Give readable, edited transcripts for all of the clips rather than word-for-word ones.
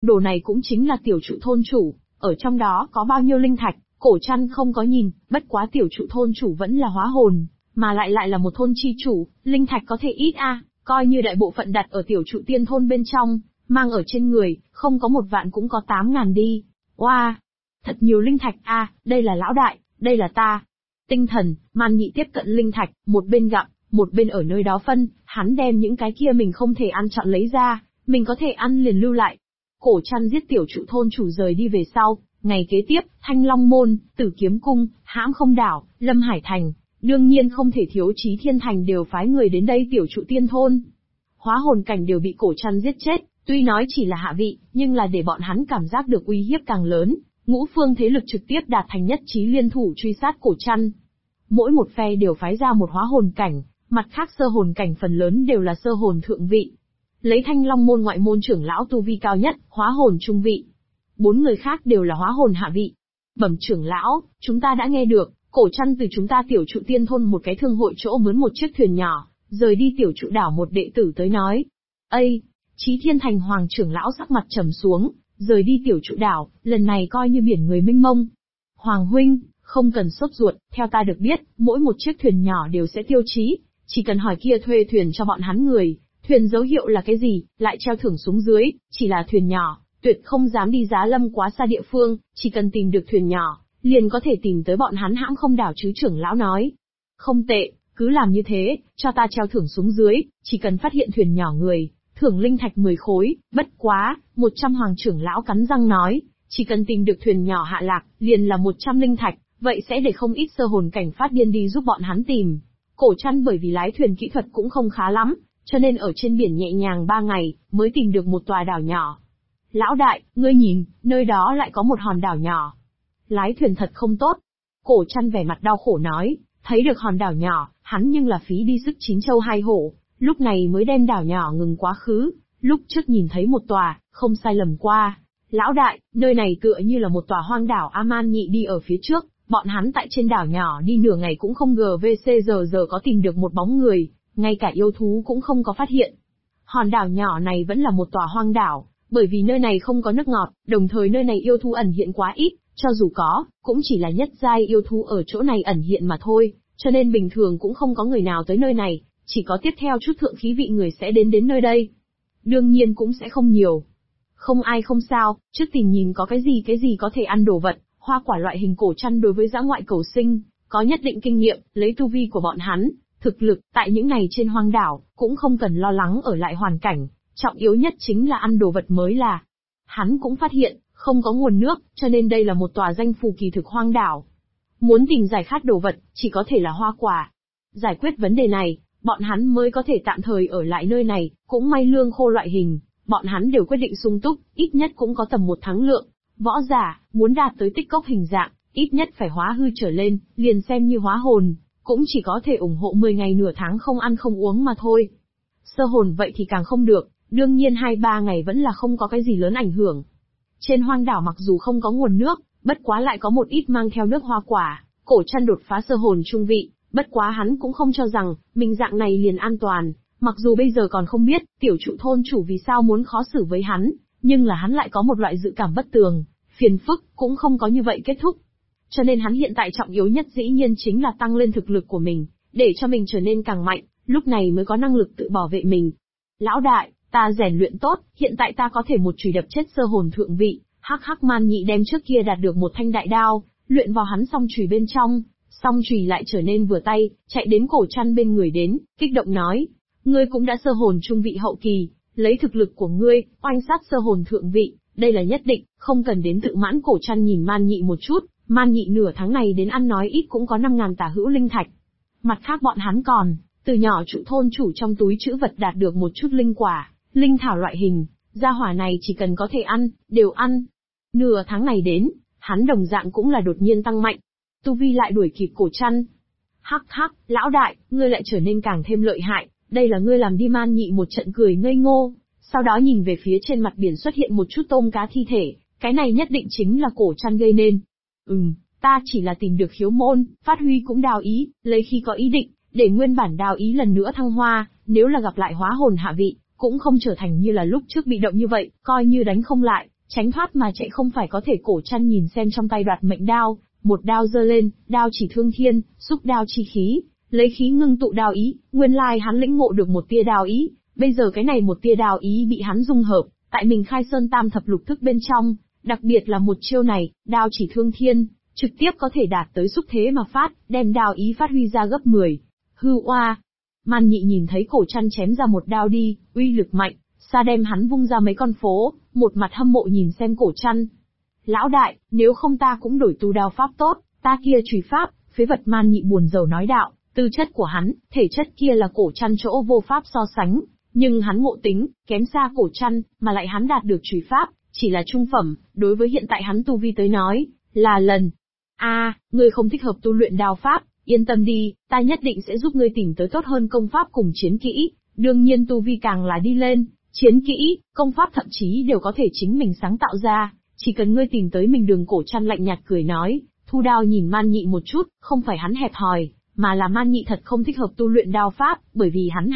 Đồ này cũng chính là tiểu trụ thôn chủ, ở trong đó có bao nhiêu linh thạch, Cổ Trăn không có nhìn, bất quá tiểu trụ thôn chủ vẫn là hóa hồn, mà lại là một thôn chi chủ, linh thạch có thể ít coi như đại bộ phận đặt ở tiểu trụ tiên thôn bên trong, mang ở trên người, không có 1 vạn cũng có 8.000 đi. Oa, thật nhiều linh thạch đây là lão đại, đây là ta. Tinh thần, Man Nhị tiếp cận linh thạch, một bên gặm, một bên ở nơi đó phân, hắn đem những cái kia mình không thể ăn chọn lấy ra, mình có thể ăn liền lưu lại. Cổ Trăn giết tiểu trụ thôn chủ rời đi về sau, ngày kế tiếp, Thanh Long Môn, Tử Kiếm Cung, Hãm Không Đảo, Lâm Hải Thành, đương nhiên không thể thiếu Chí Thiên Thành đều phái người đến đây tiểu trụ tiên thôn. Hóa hồn cảnh đều bị Cổ Trăn giết chết, tuy nói chỉ là hạ vị, nhưng là để bọn hắn cảm giác được uy hiếp càng lớn, ngũ phương thế lực trực tiếp đạt thành nhất trí liên thủ truy sát Cổ Trăn. Mỗi một phe đều phái ra một hóa hồn cảnh, mặt khác sơ hồn cảnh phần lớn đều là sơ hồn thượng vị. Lấy Thanh Long Môn ngoại môn trưởng lão tu vi cao nhất, hóa hồn trung vị. 4 người khác đều là hóa hồn hạ vị. Bẩm trưởng lão, chúng ta đã nghe được, Cổ Trăn từ chúng ta tiểu trụ tiên thôn một cái thương hội chỗ mướn một chiếc thuyền nhỏ, rời đi tiểu trụ đảo một đệ tử tới nói. Ây, Chí Thiên Thành Hoàng trưởng lão sắc mặt trầm xuống, rời đi tiểu trụ đảo, lần này coi như biển người mênh mông. Hoàng huynh, không cần sốt ruột, theo ta được biết, mỗi một chiếc thuyền nhỏ đều sẽ tiêu chí, chỉ cần hỏi kia thuê thuyền cho bọn hắn người, thuyền dấu hiệu là cái gì, lại treo thưởng xuống dưới, chỉ là thuyền nhỏ, tuyệt không dám đi Giá Lâm quá xa địa phương, chỉ cần tìm được thuyền nhỏ, liền có thể tìm tới bọn hắn Hãm Không Đảo chứ trưởng lão nói. Không tệ, cứ làm như thế, cho ta treo thưởng xuống dưới, chỉ cần phát hiện thuyền nhỏ người, thưởng linh thạch 10 khối, bất quá, 100 hoàng trưởng lão cắn răng nói, chỉ cần tìm được thuyền nhỏ hạ lạc, liền là 100 linh thạch, vậy sẽ để không ít sơ hồn cảnh phát điên đi giúp bọn hắn tìm. Cổ Trăn bởi vì lái thuyền kỹ thuật cũng không khá lắm, cho nên ở trên biển nhẹ nhàng 3 ngày, mới tìm được một tòa đảo nhỏ. Lão đại, ngươi nhìn, nơi đó lại có một hòn đảo nhỏ. Lái thuyền thật không tốt. Cổ Trăn vẻ mặt đau khổ nói, thấy được hòn đảo nhỏ, hắn nhưng là phí đi sức 9 châu 2 hổ, lúc này mới đem đảo nhỏ ngừng quá khứ, lúc trước nhìn thấy một tòa, không sai lầm qua. Lão đại, nơi này tựa như là một tòa hoang đảo Man Nhị đi ở phía trước, bọn hắn tại trên đảo nhỏ đi nửa ngày cũng không giờ có tìm được một bóng người, ngay cả yêu thú cũng không có phát hiện. Hòn đảo nhỏ này vẫn là một tòa hoang đảo, bởi vì nơi này không có nước ngọt, đồng thời nơi này yêu thú ẩn hiện quá ít, cho dù có, cũng chỉ là nhất giai yêu thú ở chỗ này ẩn hiện mà thôi, cho nên bình thường cũng không có người nào tới nơi này, chỉ có tiếp theo chút thượng khí vị người sẽ đến nơi đây. Đương nhiên cũng sẽ không nhiều. Không ai không sao, trước tìm nhìn có cái gì có thể ăn đồ vật, hoa quả loại hình. Cổ Trăn đối với dã ngoại cầu sinh, có nhất định kinh nghiệm, lấy tu vi của bọn hắn, thực lực, tại những này trên hoang đảo, cũng không cần lo lắng ở lại hoàn cảnh, trọng yếu nhất chính là ăn đồ vật mới là. Hắn cũng phát hiện, không có nguồn nước, cho nên đây là một tòa danh phù kỳ thực hoang đảo. Muốn tìm giải khát đồ vật, chỉ có thể là hoa quả. Giải quyết vấn đề này, bọn hắn mới có thể tạm thời ở lại nơi này, cũng may lương khô loại hình, bọn hắn đều quyết định sung túc, ít nhất cũng có tầm 1 tháng lượng. Võ giả, muốn đạt tới tích cốc hình dạng, ít nhất phải hóa hư trở lên, liền xem như hóa hồn, cũng chỉ có thể ủng hộ 10 ngày nửa tháng không ăn không uống mà thôi. Sơ hồn vậy thì càng không được, đương nhiên 2-3 ngày vẫn là không có cái gì lớn ảnh hưởng. Trên hoang đảo mặc dù không có nguồn nước, bất quá lại có một ít mang theo nước hoa quả, Cổ Trăn đột phá sơ hồn trung vị, bất quá hắn cũng không cho rằng, mình dạng này liền an toàn, mặc dù bây giờ còn không biết, tiểu trụ thôn chủ vì sao muốn khó xử với hắn, nhưng là hắn lại có một loại dự cảm bất tường, phiền phức, cũng không có như vậy kết thúc. Cho nên hắn hiện tại trọng yếu nhất dĩ nhiên chính là tăng lên thực lực của mình, để cho mình trở nên càng mạnh, lúc này mới có năng lực tự bảo vệ mình. Lão đại, ta rèn luyện tốt, hiện tại ta có thể một chùy đập chết sơ hồn thượng vị. Man Nhị đem trước kia đạt được một thanh đại đao, luyện vào hắn song chùy bên trong, song chùy lại trở nên vừa tay, chạy đến Cổ Trăn bên người đến, kích động nói, ngươi cũng đã sơ hồn trung vị hậu kỳ, lấy thực lực của ngươi, oanh sát sơ hồn thượng vị, đây là nhất định, không cần đến tự mãn. Cổ Trăn nhìn Man Nhị một chút, Man Nhị nửa tháng này đến ăn nói ít cũng có 5.000 tả hữu linh thạch. Mặt khác bọn hắn còn, từ nhỏ trụ thôn chủ trong túi trữ vật đạt được một chút linh quả, linh thảo loại hình, gia hỏa này chỉ cần có thể ăn, đều ăn. Nửa tháng này đến, hắn đồng dạng cũng là đột nhiên tăng mạnh, tu vi lại đuổi kịp Cổ Trăn. Lão đại, ngươi lại trở nên càng thêm lợi hại, đây là ngươi làm đi. Man Nhị một trận cười ngây ngô, sau đó nhìn về phía trên mặt biển xuất hiện một chút tôm cá thi thể, cái này nhất định chính là Cổ Trăn gây nên. Ta chỉ là tìm được khiếu môn, phát huy cũng đào ý, lấy khi có ý định, để nguyên bản đào ý lần nữa thăng hoa, nếu là gặp lại hóa hồn hạ vị, cũng không trở thành như là lúc trước bị động như vậy, coi như đánh không lại, Tránh thoát mà chạy không phải có thể. Cổ Trăn nhìn xem trong tay đoạt mệnh đao, một đao giơ lên, đao chỉ thương thiên, xúc đao chi khí, lấy khí ngưng tụ đao ý, nguyên lai hắn lĩnh ngộ được một tia đao ý, bây giờ cái này một tia đao ý bị hắn dung hợp, tại mình khai sơn tam thập lục thức bên trong, đặc biệt là một chiêu này, đao chỉ thương thiên, trực tiếp có thể đạt tới xúc thế mà phát, đem đao ý phát huy ra gấp 10. Hư oa! Man Nhị nhìn thấy Cổ Trăn chém ra một đao đi, uy lực mạnh, xa đem hắn vung ra mấy con phố, một mặt hâm mộ nhìn xem Cổ Trăn. Lão đại, nếu không ta cũng đổi tu đao pháp tốt, ta kia chùy pháp, phế vật. Man Nhị buồn rầu nói đạo, tư chất của hắn, thể chất kia là Cổ Trăn chỗ vô pháp so sánh, nhưng hắn ngộ tính, kém xa Cổ Trăn, mà lại hắn đạt được chùy pháp, chỉ là trung phẩm, đối với hiện tại hắn tu vi tới nói, là lần. Ngươi không thích hợp tu luyện đao pháp, yên tâm đi, ta nhất định sẽ giúp ngươi tìm tới tốt hơn công pháp cùng chiến kỹ, đương nhiên tu vi càng là đi lên, chiến kỹ, công pháp thậm chí đều có thể chính mình sáng tạo ra, chỉ cần ngươi tìm tới mình đường. Cổ Trăn lạnh nhạt cười nói, thu đao nhìn Man Nhị một chút, không phải hắn hẹp hòi, mà là Man Nhị thật không thích hợp tu luyện đao pháp, bởi vì hắn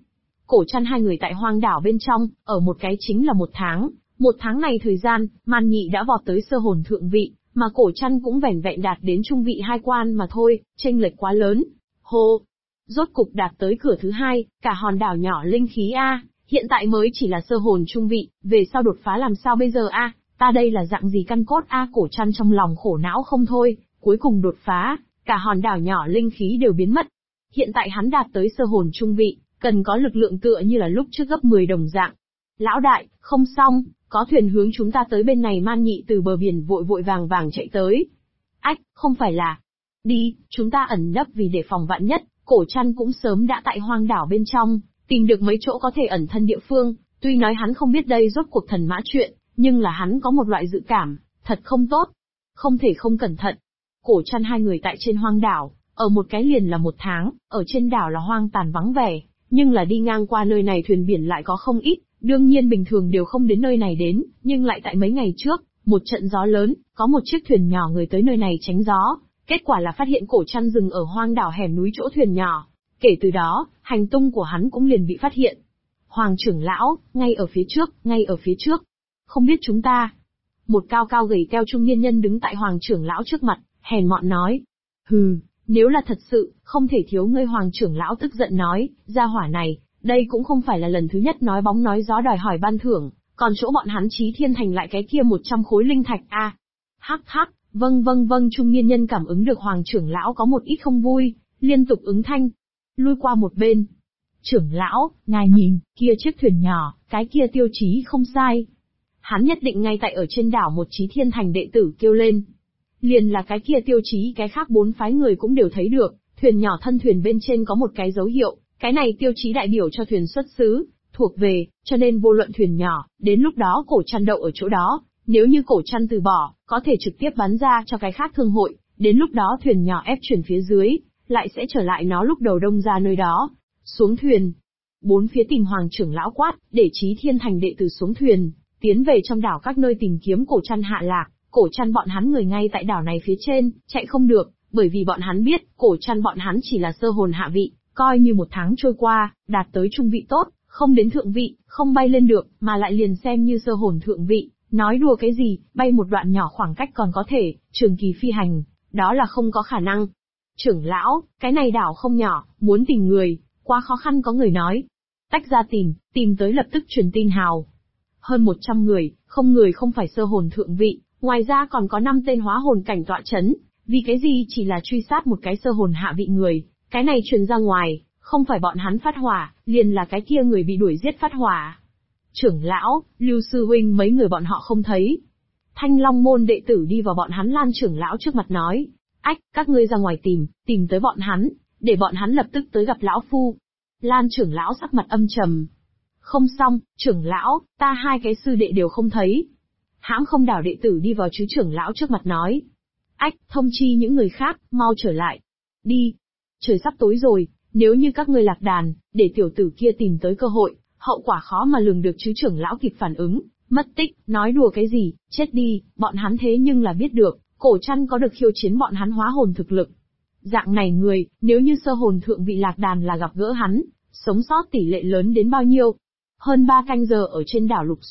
Cổ Trăn hai người tại hoang đảo bên trong, ở một cái chính là 1 tháng, 1 tháng này thời gian, Man Nhị đã vọt tới sơ hồn thượng vị, mà Cổ Trăn cũng vẻn vẹn đạt đến trung vị 2 quan mà thôi, chênh lệch quá lớn. Hô! Rốt cục đạt tới cửa thứ 2, cả hòn đảo nhỏ linh khí hiện tại mới chỉ là sơ hồn trung vị, về sau đột phá làm sao bây giờ ta đây là dạng gì căn cốt Cổ Trăn trong lòng khổ não không thôi, cuối cùng đột phá, cả hòn đảo nhỏ linh khí đều biến mất. Hiện tại hắn đạt tới sơ hồn trung vị, cần có lực lượng tựa như là lúc trước gấp 10 đồng dạng. Lão đại, không xong, có thuyền hướng chúng ta tới bên này. Man Nhị từ bờ biển vội vội vàng vàng chạy tới. Ách, không phải là... Đi, chúng ta ẩn nấp vì để phòng vạn nhất. Cổ Trăn cũng sớm đã tại hoang đảo bên trong, tìm được mấy chỗ có thể ẩn thân địa phương, tuy nói hắn không biết đây rốt cuộc thần mã chuyện, nhưng là hắn có một loại dự cảm, thật không tốt. Không thể không cẩn thận. Cổ Trăn hai người tại trên hoang đảo, ở một cái liền là 1 tháng, ở trên đảo là hoang tàn vắng vẻ, nhưng là đi ngang qua nơi này thuyền biển lại có không ít, đương nhiên bình thường đều không đến nơi này đến, nhưng lại tại mấy ngày trước, một trận gió lớn, có một chiếc thuyền nhỏ người tới nơi này tránh gió, kết quả là phát hiện Cổ Trăn dừng ở hoang đảo hẻm núi chỗ thuyền nhỏ, kể từ đó, hành tung của hắn cũng liền bị phát hiện. Hoàng trưởng lão, ngay ở phía trước, ngay ở phía trước. Không biết chúng ta. Một cao cao gầy teo trung niên nhân đứng tại Hoàng trưởng lão trước mặt, hèn mọn nói. Hừ, nếu là thật sự, không thể thiếu ngươi. Hoàng trưởng lão tức giận nói, gia hỏa này, đây cũng không phải là lần thứ nhất nói bóng nói gió đòi hỏi ban thưởng, còn chỗ bọn hắn Chí Thiên Thành lại cái kia 100 khối linh thạch Hắc hắc, vâng, trung niên nhân cảm ứng được Hoàng trưởng lão có một ít không vui, liên tục ứng thanh. Lui qua một bên. Trưởng lão, ngài nhìn, kia chiếc thuyền nhỏ, cái kia tiêu chí không sai. Hắn nhất định ngay tại ở trên đảo một Chí Thiên Thành đệ tử kêu lên. Liền là cái kia tiêu chí, cái khác 4 phái người cũng đều thấy được, thuyền nhỏ thân thuyền bên trên có một cái dấu hiệu, cái này tiêu chí đại biểu cho thuyền xuất xứ, thuộc về, cho nên vô luận thuyền nhỏ, đến lúc đó Cổ Trăn đậu ở chỗ đó, nếu như Cổ Trăn từ bỏ, có thể trực tiếp bán ra cho cái khác thương hội, đến lúc đó thuyền nhỏ ép chuyển phía dưới, lại sẽ trở lại nó lúc đầu đông ra nơi đó. Xuống thuyền. 4 phía tìm Hoàng trưởng lão quát, để Chí Thiên Thành đệ tử xuống thuyền, tiến về trong đảo các nơi tìm kiếm Cổ Trăn hạ lạc. Cổ Trăn bọn hắn người ngay tại đảo này phía trên, chạy không được, bởi vì bọn hắn biết, Cổ Trăn bọn hắn chỉ là sơ hồn hạ vị, coi như 1 tháng trôi qua, đạt tới trung vị tốt, không đến thượng vị, không bay lên được, mà lại liền xem như sơ hồn thượng vị, nói đùa cái gì, bay một đoạn nhỏ khoảng cách còn có thể, trường kỳ phi hành, đó là không có khả năng. Trưởng lão, cái này đảo không nhỏ, muốn tìm người, quá khó khăn. Có người nói. Tách ra tìm tới lập tức truyền tin hào. Hơn 100 người không phải sơ hồn thượng vị, ngoài ra còn có 5 tên hóa hồn cảnh tọa chấn, vì cái gì chỉ là truy sát một cái sơ hồn hạ vị người, cái này truyền ra ngoài, không phải bọn hắn phát hỏa, liền là cái kia người bị đuổi giết phát hỏa. Trưởng lão, Lưu sư huynh mấy người bọn họ không thấy. Thanh Long môn đệ tử đi vào bọn hắn Lan trưởng lão trước mặt nói. Ách, các ngươi ra ngoài tìm tới bọn hắn, để bọn hắn lập tức tới gặp lão phu. Lan trưởng lão sắc mặt âm trầm. Không xong, trưởng lão, ta 2 cái sư đệ đều không thấy. Hãm Không đảo đệ tử đi vào chứ trưởng lão trước mặt nói. Ách, thông chi những người khác, mau trở lại. Đi. Trời sắp tối rồi, nếu như các ngươi lạc đàn, để tiểu tử kia tìm tới cơ hội, hậu quả khó mà lường được chứ. Trưởng lão kịp phản ứng, mất tích, nói đùa cái gì, chết đi, bọn hắn thế nhưng là biết được, Cổ Trăn có được khiêu chiến bọn hắn hóa hồn thực lực. Dạng này người, nếu như sơ hồn thượng vị lạc đàn là gặp gỡ hắn, sống sót tỷ lệ lớn đến bao nhiêu. Hơn 3 canh giờ ở trên đảo lục soát,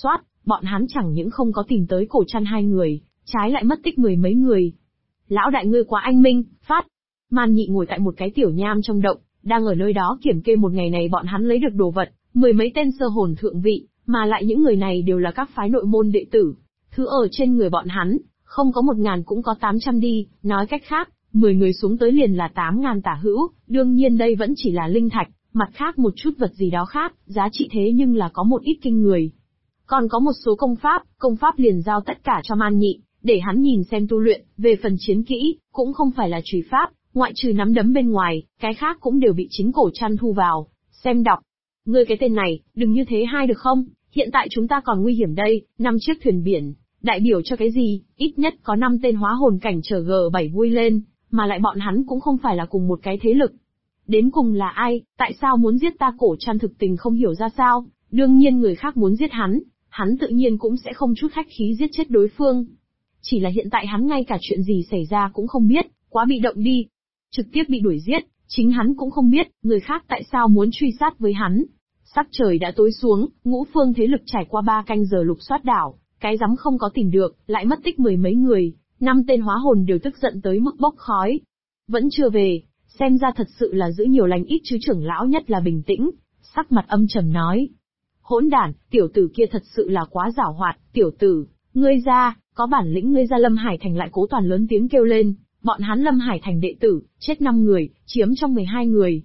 bọn hắn chẳng những không có tìm tới Cổ Trăn hai người, trái lại mất tích mười mấy người. Lão đại ngươi quá anh minh, phát. Man Nhị ngồi tại một cái tiểu nham trong động, đang ở nơi đó kiểm kê một ngày này bọn hắn lấy được đồ vật, mười mấy tên sơ hồn thượng vị, mà lại những người này đều là các phái nội môn đệ tử. Thứ ở trên người bọn hắn, không có 1.000 cũng có 800 đi, nói cách khác, 10 người xuống tới liền là 8.000 tả hữu, đương nhiên đây vẫn chỉ là linh thạch, mặt khác một chút vật gì đó khác, giá trị thế nhưng là có một ít kinh người. Còn có một số công pháp liền giao tất cả cho Man Nhị, để hắn nhìn xem tu luyện, về phần chiến kỹ, cũng không phải là chùy pháp, ngoại trừ nắm đấm bên ngoài, cái khác cũng đều bị chính Cổ Trăn thu vào, xem đọc. Ngươi cái tên này, đừng như thế hai được không, hiện tại chúng ta còn nguy hiểm đây, 5 chiếc thuyền biển, đại biểu cho cái gì, ít nhất có 5 tên hóa hồn cảnh chờ G7 vui lên, mà lại bọn hắn cũng không phải là cùng một cái thế lực. Đến cùng là ai, tại sao muốn giết ta? Cổ Trăn thực tình không hiểu ra sao, đương nhiên người khác muốn giết hắn tự nhiên cũng sẽ không chút khách khí giết chết đối phương. Chỉ là hiện tại hắn ngay cả chuyện gì xảy ra cũng không biết, quá bị động đi. Trực tiếp bị đuổi giết, chính hắn cũng không biết, người khác tại sao muốn truy sát với hắn. Sắc trời đã tối xuống, ngũ phương thế lực trải qua 3 canh giờ lục soát đảo, cái rắm không có tìm được, lại mất tích mười mấy người, 5 tên hóa hồn đều tức giận tới mức bốc khói. Vẫn chưa về, xem ra thật sự là giữ nhiều lành ít chứ. Trưởng lão nhất là bình tĩnh, sắc mặt âm trầm nói. Hỗn đản, tiểu tử kia thật sự là quá giảo hoạt, tiểu tử, ngươi ra, có bản lĩnh ngươi ra. Lâm Hải Thành lại Cố Toàn lớn tiếng kêu lên, bọn hắn Lâm Hải Thành đệ tử, chết 5 người, chiếm trong 12 người,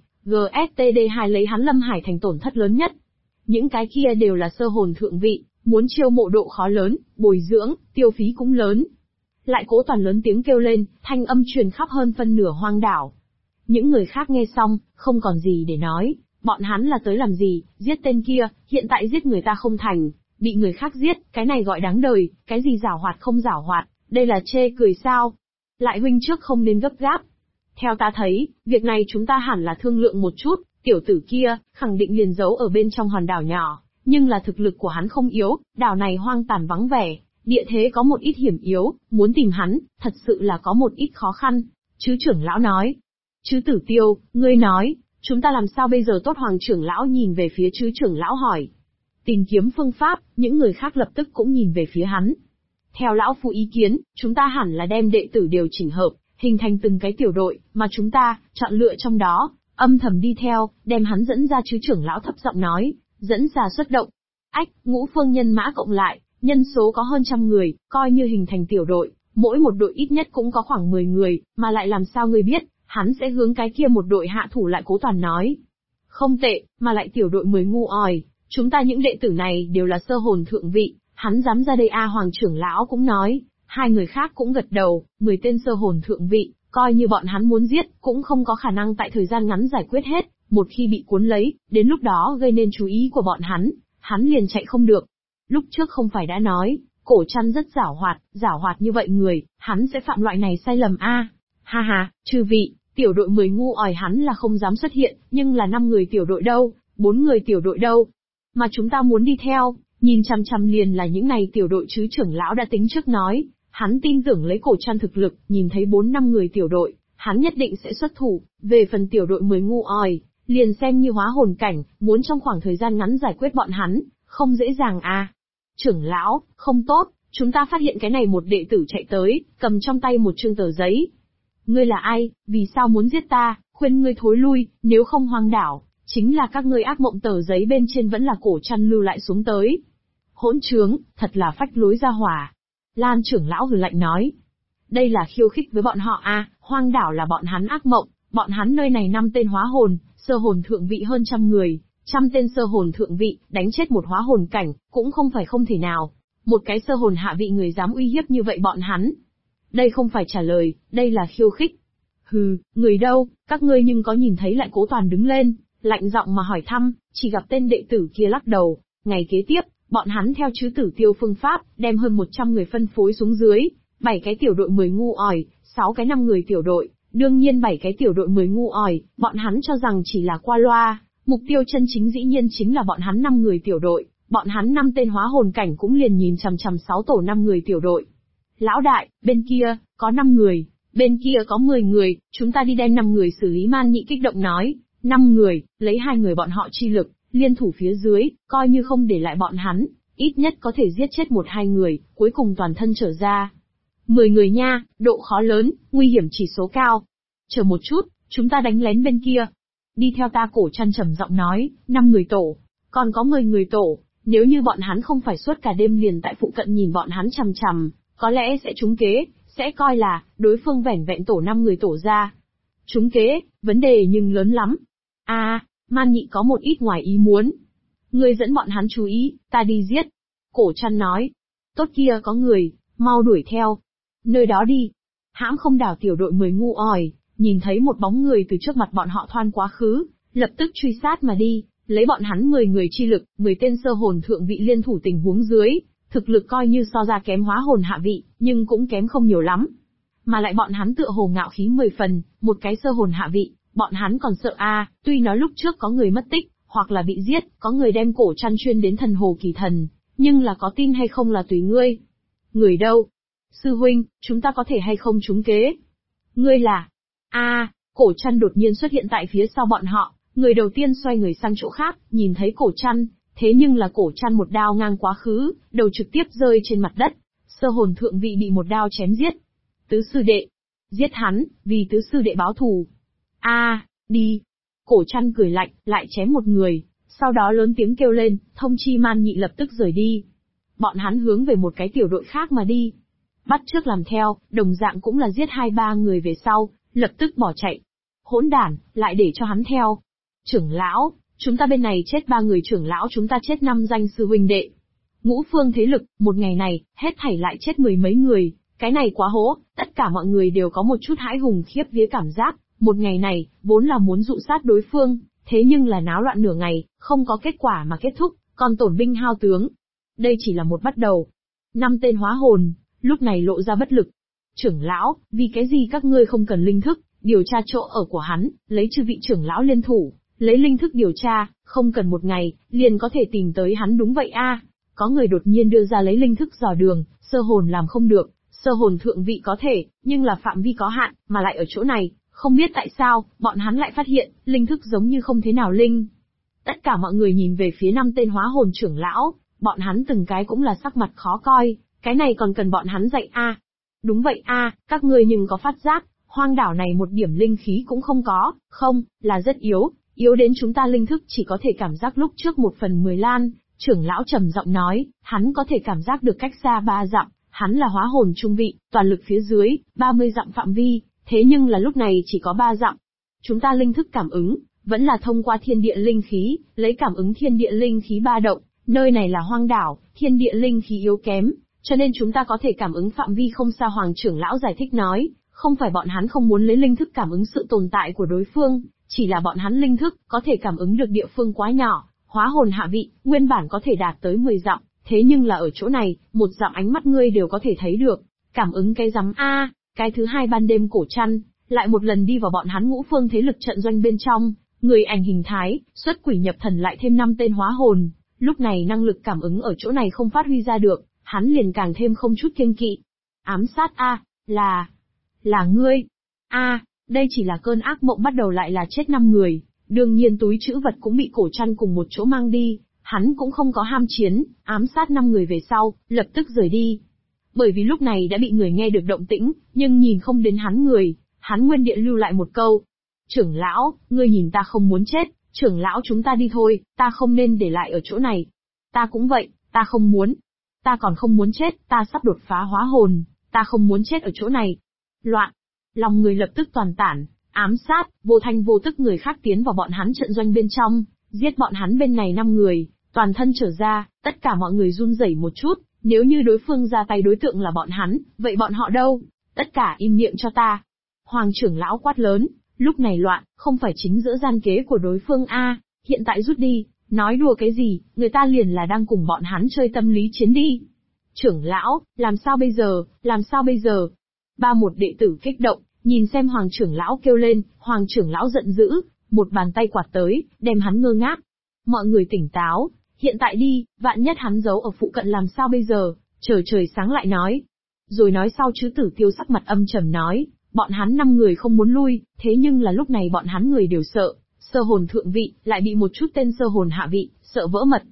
GSTD2 lấy hắn Lâm Hải Thành tổn thất lớn nhất. Những cái kia đều là sơ hồn thượng vị, muốn chiêu mộ độ khó lớn, bồi dưỡng, tiêu phí cũng lớn. Lại Cố Toàn lớn tiếng kêu lên, thanh âm truyền khắp hơn phân nửa hoang đảo. Những người khác nghe xong, không còn gì để nói, bọn hắn là tới làm gì, giết tên kia, hiện tại giết người ta không thành, bị người khác giết, cái này gọi đáng đời, cái gì giảo hoạt không giảo hoạt, đây là chê cười sao? Lại huynh trước không nên gấp gáp. Theo ta thấy, việc này chúng ta hẳn là thương lượng một chút, tiểu tử kia, khẳng định liền giấu ở bên trong hòn đảo nhỏ, nhưng là thực lực của hắn không yếu, đảo này hoang tàn vắng vẻ, địa thế có một ít hiểm yếu, muốn tìm hắn, thật sự là có một ít khó khăn. Chứ trưởng lão nói. Chứ Tử Tiêu, ngươi nói, chúng ta làm sao bây giờ tốt? Hoàng trưởng lão nhìn về phía chứ trưởng lão hỏi. Tìm kiếm phương pháp, những người khác lập tức cũng nhìn về phía hắn. Theo lão phu ý kiến, chúng ta hẳn là đem đệ tử đều chỉnh hợp, hình thành từng cái tiểu đội, mà chúng ta, chọn lựa trong đó, âm thầm đi theo, đem hắn dẫn ra. Chứ trưởng lão thấp giọng nói, dẫn ra xuất động. Ách, ngũ phương nhân mã cộng lại, nhân số có hơn 100 người, coi như hình thành tiểu đội, mỗi một đội ít nhất cũng có khoảng 10 người, mà lại làm sao ngươi biết, hắn sẽ hướng cái kia một đội hạ thủ? Lại Cố Toàn nói. Không tệ, mà lại tiểu đội 10 ngu ỏi, chúng ta những đệ tử này đều là sơ hồn thượng vị, hắn dám ra đây a? Hoàng trưởng lão cũng nói, hai người khác cũng gật đầu, 10 tên sơ hồn thượng vị, coi như bọn hắn muốn giết, cũng không có khả năng tại thời gian ngắn giải quyết hết, một khi bị cuốn lấy, đến lúc đó gây nên chú ý của bọn hắn liền chạy không được. Lúc trước không phải đã nói, Cổ Trăn rất giảo hoạt như vậy người, hắn sẽ phạm loại này sai lầm a? Ha ha, chư vị, tiểu đội 10 ngu ỏi hắn là không dám xuất hiện, nhưng là 5 người tiểu đội đâu, 4 người tiểu đội đâu? Mà chúng ta muốn đi theo, nhìn chằm chằm liền là những này tiểu đội. Chứ trưởng lão đã tính trước nói, hắn tin tưởng lấy Cổ Trăn thực lực, nhìn thấy 4-5 người tiểu đội, hắn nhất định sẽ xuất thủ. Về phần tiểu đội 10 ngu ỏi, liền xem như hóa hồn cảnh, muốn trong khoảng thời gian ngắn giải quyết bọn hắn, không dễ dàng a. Trưởng lão, không tốt, chúng ta phát hiện cái này một đệ tử chạy tới, cầm trong tay một chương tờ giấy. Ngươi là ai, vì sao muốn giết ta? Khuyên ngươi thối lui, nếu không hoang đảo, chính là các ngươi ác mộng. Tờ giấy bên trên vẫn là Cổ Trăn lưu lại xuống tới. Hỗn trướng, thật là phách lối ra hỏa. Lan trưởng lão hừ lạnh nói. Đây là khiêu khích với bọn họ a? Hoang đảo là bọn hắn ác mộng, bọn hắn nơi này 5 tên hóa hồn, sơ hồn thượng vị hơn 100 người, 100 tên sơ hồn thượng vị, đánh chết một hóa hồn cảnh, cũng không phải không thể nào. Một cái sơ hồn hạ vị người dám uy hiếp như vậy bọn hắn. Đây không phải trả lời, đây là khiêu khích. Hừ, người đâu, các ngươi nhưng có nhìn thấy? Lại Cố Toàn đứng lên, lạnh giọng mà hỏi thăm, chỉ gặp tên đệ tử kia lắc đầu. Ngày kế tiếp, bọn hắn theo chứ Tử Tiêu phương pháp, đem hơn 100 người phân phối xuống dưới, 7 cái tiểu đội 10 ngu ỏi, 6 cái 5 người tiểu đội, đương nhiên 7 cái tiểu đội 10 ngu ỏi, bọn hắn cho rằng chỉ là qua loa, mục tiêu chân chính dĩ nhiên chính là bọn hắn 5 người tiểu đội, bọn hắn 5 tên hóa hồn cảnh cũng liền nhìn chằm chằm 6 tổ 5 người tiểu đội. Lão đại, bên kia, có 5 người, bên kia có 10 người, chúng ta đi đem 5 người xử lý. Man Nhị kích động nói, 5 người, lấy 2 người bọn họ chi lực, liên thủ phía dưới, coi như không để lại bọn hắn, ít nhất có thể giết chết 1-2 người, cuối cùng toàn thân trở ra. 10 người nha, độ khó lớn, nguy hiểm chỉ số cao. Chờ một chút, chúng ta đánh lén bên kia. Đi theo ta, Cổ Trăn trầm giọng nói, 5 người tổ, còn có 10 người tổ, nếu như bọn hắn không phải suốt cả đêm liền tại phụ cận nhìn bọn hắn chằm chằm, có lẽ sẽ trúng kế, sẽ coi là đối phương vẻn vẹn tổ 5 người tổ ra. Trúng kế, vấn đề nhưng lớn lắm. Man Nhị có một ít ngoài ý muốn. Ngươi dẫn bọn hắn chú ý, ta đi giết. Cổ Trăn nói. Tốt kia có người, mau đuổi theo. Nơi đó đi. Hãm Không Đảo tiểu đội 10 ngu ỏi, nhìn thấy một bóng người từ trước mặt bọn họ thoăn quá khứ, lập tức truy sát mà đi, lấy bọn hắn 10 người chi lực, 10 tên sơ hồn thượng vị liên thủ tình huống dưới, thực lực coi như so ra kém hóa hồn hạ vị, nhưng cũng kém không nhiều lắm. Mà lại bọn hắn tựa hồ ngạo khí 10 phần, một cái sơ hồn hạ vị, bọn hắn còn sợ tuy nói lúc trước có người mất tích, hoặc là bị giết, có người đem Cổ Trăn chuyên đến thần hồ kỳ thần, nhưng là có tin hay không là tùy ngươi. Người đâu? Sư huynh, chúng ta có thể hay không trúng kế? Ngươi là? Cổ Trăn đột nhiên xuất hiện tại phía sau bọn họ, người đầu tiên xoay người sang chỗ khác, nhìn thấy Cổ Trăn, thế nhưng là Cổ Trăn một đao ngang quá khứ, đầu trực tiếp rơi trên mặt đất, sơ hồn thượng vị bị một đao chém giết. Tứ sư đệ, giết hắn, vì tứ sư đệ báo thù. Đi. Cổ Trăn cười lạnh, lại chém một người, sau đó lớn tiếng kêu lên, thông chi Man Nhị lập tức rời đi. Bọn hắn hướng về một cái tiểu đội khác mà đi. Bắt trước làm theo, đồng dạng cũng là giết 2-3 người về sau, lập tức bỏ chạy. Hỗn đản, lại để cho hắn theo. Trưởng lão, chúng ta bên này chết 3 người, trưởng lão chúng ta chết 5 danh sư huynh đệ. Ngũ phương thế lực, một ngày này, hết thảy lại chết 10 mấy người, cái này quá hố, tất cả mọi người đều có một chút hãi hùng khiếp vía cảm giác, một ngày này, vốn là muốn dụ sát đối phương, thế nhưng là náo loạn nửa ngày, không có kết quả mà kết thúc, còn tổn binh hao tướng. Đây chỉ là một bắt đầu. 5 tên hóa hồn, lúc này lộ ra bất lực. Trưởng lão, vì cái gì các ngươi không cần linh thức, điều tra chỗ ở của hắn, lấy chư vị trưởng lão liên thủ, lấy linh thức điều tra, không cần một ngày, liền có thể tìm tới hắn đúng vậy Có người đột nhiên đưa ra lấy linh thức dò đường, sơ hồn làm không được, sơ hồn thượng vị có thể, nhưng là phạm vi có hạn, mà lại ở chỗ này, không biết tại sao, bọn hắn lại phát hiện, linh thức giống như không thế nào linh. Tất cả mọi người nhìn về phía 5 tên hóa hồn trưởng lão, bọn hắn từng cái cũng là sắc mặt khó coi, cái này còn cần bọn hắn dạy Đúng vậy các ngươi nhưng có phát giác, hoang đảo này một điểm linh khí cũng không có, không, là rất yếu, yếu đến chúng ta linh thức chỉ có thể cảm giác lúc trước 1/10 lan, trưởng lão trầm giọng nói, hắn có thể cảm giác được cách xa 3 dặm, hắn là hóa hồn trung vị, toàn lực phía dưới, 30 dặm phạm vi, thế nhưng là lúc này chỉ có 3 dặm. Chúng ta linh thức cảm ứng, vẫn là thông qua thiên địa linh khí, lấy cảm ứng thiên địa linh khí ba động, nơi này là hoang đảo, thiên địa linh khí yếu kém, cho nên chúng ta có thể cảm ứng phạm vi không xa. Hoàng trưởng lão giải thích nói, không phải bọn hắn không muốn lấy linh thức cảm ứng sự tồn tại của đối phương, chỉ là bọn hắn linh thức có thể cảm ứng được địa phương quá nhỏ, hóa hồn hạ vị, nguyên bản có thể đạt tới 10 dặm, thế nhưng là ở chỗ này, 1 dặm ánh mắt ngươi đều có thể thấy được, cảm ứng cái rắm Cái thứ hai, ban đêm Cổ Trăn lại một lần đi vào bọn hắn ngũ phương thế lực trận doanh bên trong, người ảnh hình thái, xuất quỷ nhập thần lại thêm 5 tên hóa hồn, lúc này năng lực cảm ứng ở chỗ này không phát huy ra được, hắn liền càng thêm không chút kiêng kỵ. Ám sát là ngươi. Đây chỉ là cơn ác mộng bắt đầu, lại là chết 5 người, đương nhiên túi trữ vật cũng bị Cổ Trăn cùng một chỗ mang đi, hắn cũng không có ham chiến, ám sát 5 người về sau, lập tức rời đi. Bởi vì lúc này đã bị người nghe được động tĩnh, nhưng nhìn không đến hắn người, hắn nguyên địa lưu lại một câu. Trưởng lão, ngươi nhìn ta không muốn chết, trưởng lão chúng ta đi thôi, ta không nên để lại ở chỗ này. Ta cũng vậy, ta không muốn. Ta còn không muốn chết, ta sắp đột phá hóa hồn, ta không muốn chết ở chỗ này. Loạn. Lòng người lập tức toàn tản, ám sát, vô thanh vô tức người khác tiến vào bọn hắn trận doanh bên trong, giết bọn hắn bên này 5 người, toàn thân trở ra, tất cả mọi người run rẩy một chút, nếu như đối phương ra tay đối tượng là bọn hắn, vậy bọn họ đâu? Tất cả im miệng cho ta. Hoàng trưởng lão quát lớn, lúc này loạn, không phải chính giữa gian kế của đối phương hiện tại rút đi, nói đùa cái gì, người ta liền là đang cùng bọn hắn chơi tâm lý chiến đi. Trưởng lão, làm sao bây giờ, làm sao bây giờ? Một đệ tử kích động, nhìn xem Hoàng trưởng lão kêu lên, Hoàng trưởng lão giận dữ, một bàn tay quạt tới, đem hắn ngơ ngác. Mọi người tỉnh táo, hiện tại đi, vạn nhất hắn giấu ở phụ cận làm sao bây giờ, trời sáng lại nói. Rồi nói sau chứ Tử Tiêu sắc mặt âm trầm nói, bọn hắn 5 người không muốn lui, thế nhưng là lúc này bọn hắn người đều sợ, sơ hồn thượng vị, lại bị một chút tên sơ hồn hạ vị, sợ vỡ mật.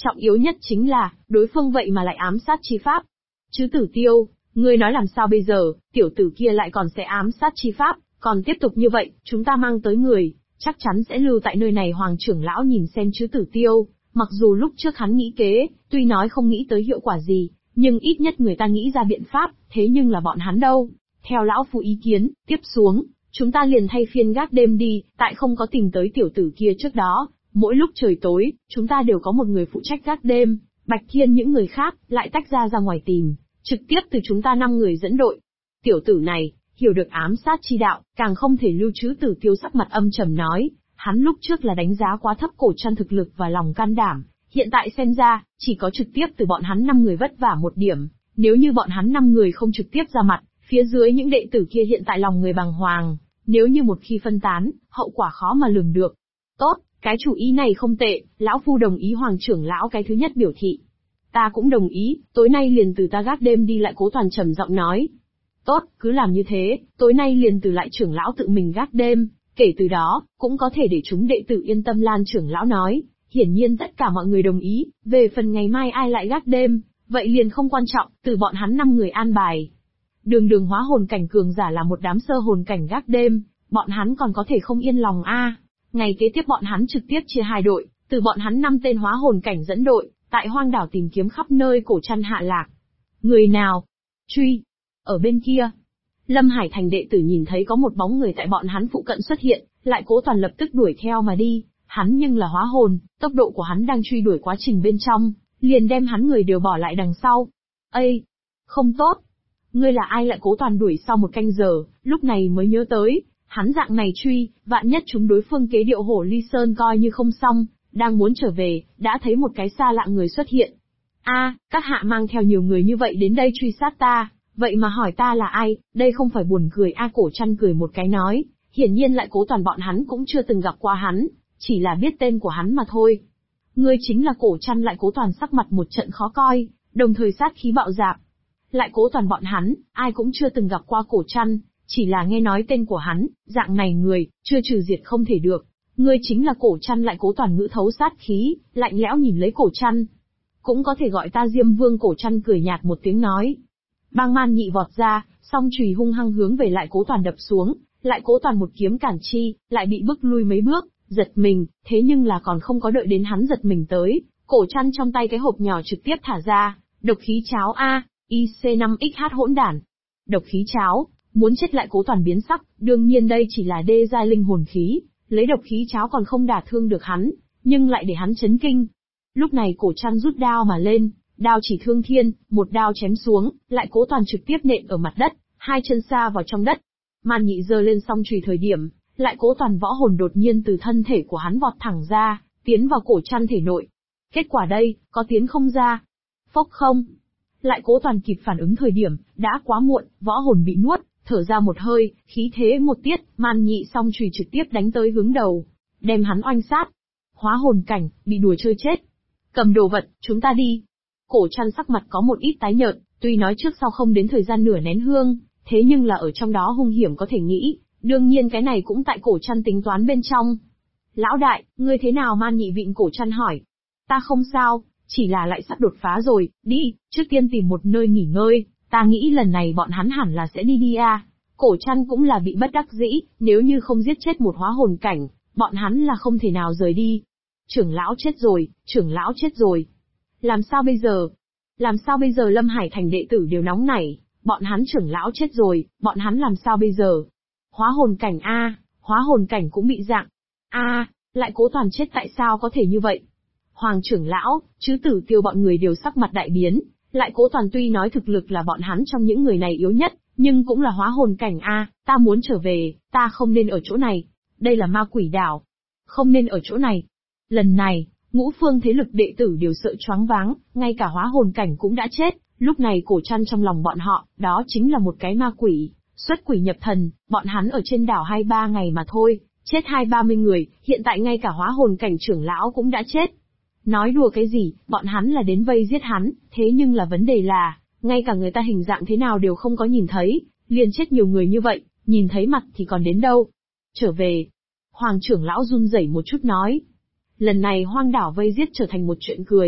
Trọng yếu nhất chính là, đối phương vậy mà lại ám sát chi pháp. Chứ Tử Tiêu, ngươi nói làm sao bây giờ, tiểu tử kia lại còn sẽ ám sát chi pháp, còn tiếp tục như vậy, chúng ta mang tới người, chắc chắn sẽ lưu tại nơi này. Hoàng trưởng lão nhìn xem Chứ Tử Tiêu, mặc dù lúc trước hắn nghĩ kế, tuy nói không nghĩ tới hiệu quả gì, nhưng ít nhất người ta nghĩ ra biện pháp, thế nhưng là bọn hắn đâu. Theo lão phu ý kiến, tiếp xuống, chúng ta liền thay phiên gác đêm đi, tại không có tìm tới tiểu tử kia trước đó, mỗi lúc trời tối, chúng ta đều có một người phụ trách gác đêm, Bạch Thiên những người khác, lại tách ra ngoài tìm, trực tiếp từ chúng ta 5 người dẫn đội. Tiểu tử này, hiểu được ám sát chi đạo, càng không thể lưu trữ. Tử Tiêu sắc mặt âm trầm nói, hắn lúc trước là đánh giá quá thấp Cổ Trăn thực lực và lòng can đảm, hiện tại xem ra, chỉ có trực tiếp từ bọn hắn 5 người vất vả một điểm, nếu như bọn hắn 5 người không trực tiếp ra mặt, phía dưới những đệ tử kia hiện tại lòng người bàng hoàng, nếu như một khi phân tán, hậu quả khó mà lường được. Tốt, cái chủ ý này không tệ, lão phu đồng ý. Hoàng trưởng lão cái thứ nhất biểu thị. Ta cũng đồng ý, tối nay liền từ ta gác đêm đi. Lại Cố Toàn trầm giọng nói. Tốt, cứ làm như thế, tối nay liền từ Lại trưởng lão tự mình gác đêm, kể từ đó, cũng có thể để chúng đệ tử yên tâm. Lan trưởng lão nói, hiển nhiên tất cả mọi người đồng ý, về phần ngày mai ai lại gác đêm, vậy liền không quan trọng, từ bọn hắn 5 người an bài. Đường hóa hồn cảnh cường giả là một đám sơ hồn cảnh gác đêm, bọn hắn còn có thể không yên lòng a. Ngày kế tiếp bọn hắn trực tiếp chia 2 đội, từ bọn hắn 5 tên hóa hồn cảnh dẫn đội, tại hoang đảo tìm kiếm khắp nơi Cổ Trăn hạ lạc. Người nào? Truy! Ở bên kia, Lâm Hải Thành đệ tử nhìn thấy có một bóng người tại bọn hắn phụ cận xuất hiện, Lại Cố Toàn lập tức đuổi theo mà đi. Hắn nhưng là hóa hồn, tốc độ của hắn đang truy đuổi quá trình bên trong, liền đem hắn người đều bỏ lại đằng sau. Ê! Không tốt! Ngươi là ai? Lại Cố Toàn đuổi sau 1 canh giờ, lúc này mới nhớ tới, hắn dạng này truy, vạn nhất chúng đối phương kế điệu Hổ Ly Sơn coi như không xong, đang muốn trở về, đã thấy một cái xa lạ người xuất hiện. A, các hạ mang theo nhiều người như vậy đến đây truy sát ta, vậy mà hỏi ta là ai, đây không phải buồn cười a. Cổ Trăn cười một cái nói, hiển nhiên Lại Cố Toàn bọn hắn cũng chưa từng gặp qua hắn, chỉ là biết tên của hắn mà thôi. Ngươi chính là Cổ Trăn? Lại Cố Toàn sắc mặt một trận khó coi, đồng thời sát khí bạo dạp. Lại Cố Toàn bọn hắn, ai cũng chưa từng gặp qua Cổ Trăn, chỉ là nghe nói tên của hắn, dạng này người, chưa trừ diệt không thể được. Ngươi chính là Cổ Trăn? Lại Cố Toàn ngữ thấu sát khí, lạnh lẽo nhìn lấy Cổ Trăn. Cũng có thể gọi ta Diêm Vương. Cổ Trăn cười nhạt một tiếng nói. Bang Man Nhị vọt ra, song chùy hung hăng hướng về Lại Cố Toàn đập xuống. Lại Cố Toàn một kiếm cản chi, lại bị bức lui mấy bước, giật mình, thế nhưng là còn không có đợi đến hắn giật mình tới, Cổ Trăn trong tay cái hộp nhỏ trực tiếp thả ra, độc khí cháo a, IC5XH hỗn đản. Độc khí cháo, muốn chết. Lại Cố Toàn biến sắc, đương nhiên đây chỉ là đê giai linh hồn khí, lấy độc khí cháo còn không đả thương được hắn, nhưng lại để hắn chấn kinh. Lúc này Cổ Trăn rút đao mà lên, đao chỉ thương thiên, một đao chém xuống, Lại Cố Toàn trực tiếp nện ở mặt đất, 2 chân xa vào trong đất. Man Nhị giơ lên song chùy thời điểm, Lại Cố Toàn võ hồn đột nhiên từ thân thể của hắn vọt thẳng ra, tiến vào Cổ Trăn thể nội. Kết quả đây, có tiến không ra. Phốc không. Lại Cố Toàn kịp phản ứng thời điểm, đã quá muộn, võ hồn bị nuốt, thở ra một hơi, khí thế một tiết, Man Nhị song chùy trực tiếp đánh tới hướng đầu, đem hắn oanh sát. Hóa hồn cảnh, bị đùa chơi chết. Cầm đồ vật, chúng ta đi. Cổ Trăn sắc mặt có một ít tái nhợt, tuy nói trước sau không đến thời gian nửa nén hương, thế nhưng là ở trong đó hung hiểm có thể nghĩ, đương nhiên cái này cũng tại Cổ Trăn tính toán bên trong. Lão đại, ngươi thế nào? Man Nhị vịn Cổ Trăn hỏi. Ta không sao, chỉ là lại sắp đột phá rồi, đi, trước tiên tìm một nơi nghỉ ngơi, ta nghĩ lần này bọn hắn hẳn là sẽ đi à. Cổ Trăn cũng là bị bất đắc dĩ, nếu như không giết chết một hóa hồn cảnh, bọn hắn là không thể nào rời đi. Trưởng lão chết rồi, trưởng lão chết rồi. Làm sao bây giờ? Làm sao bây giờ? Lâm Hải Thành đệ tử đều nóng nảy, bọn hắn trưởng lão chết rồi, bọn hắn làm sao bây giờ? Hóa hồn cảnh a, hóa hồn cảnh cũng bị dạng. A, Lại Cố Toàn chết tại sao có thể như vậy? Hoàng trưởng lão, Chứ Tử Tiêu bọn người đều sắc mặt đại biến, Lại Cố Toàn tuy nói thực lực là bọn hắn trong những người này yếu nhất, nhưng cũng là hóa hồn cảnh a, ta muốn trở về, ta không nên ở chỗ này. Đây là ma quỷ đảo. Không nên ở chỗ này. Lần này, ngũ phương thế lực đệ tử đều sợ choáng váng, ngay cả hóa hồn cảnh cũng đã chết, lúc này Cổ Trăn trong lòng bọn họ, đó chính là một cái ma quỷ, xuất quỷ nhập thần, bọn hắn ở trên đảo 2-3 ngày mà thôi, chết 20-30 người, hiện tại ngay cả hóa hồn cảnh trưởng lão cũng đã chết. Nói đùa cái gì, bọn hắn là đến vây giết hắn, thế nhưng là vấn đề là, ngay cả người ta hình dạng thế nào đều không có nhìn thấy, liền chết nhiều người như vậy, nhìn thấy mặt thì còn đến đâu. Trở về. Hoàng trưởng lão run rẩy một chút nói. Lần này hoang đảo vây giết trở thành một chuyện cười,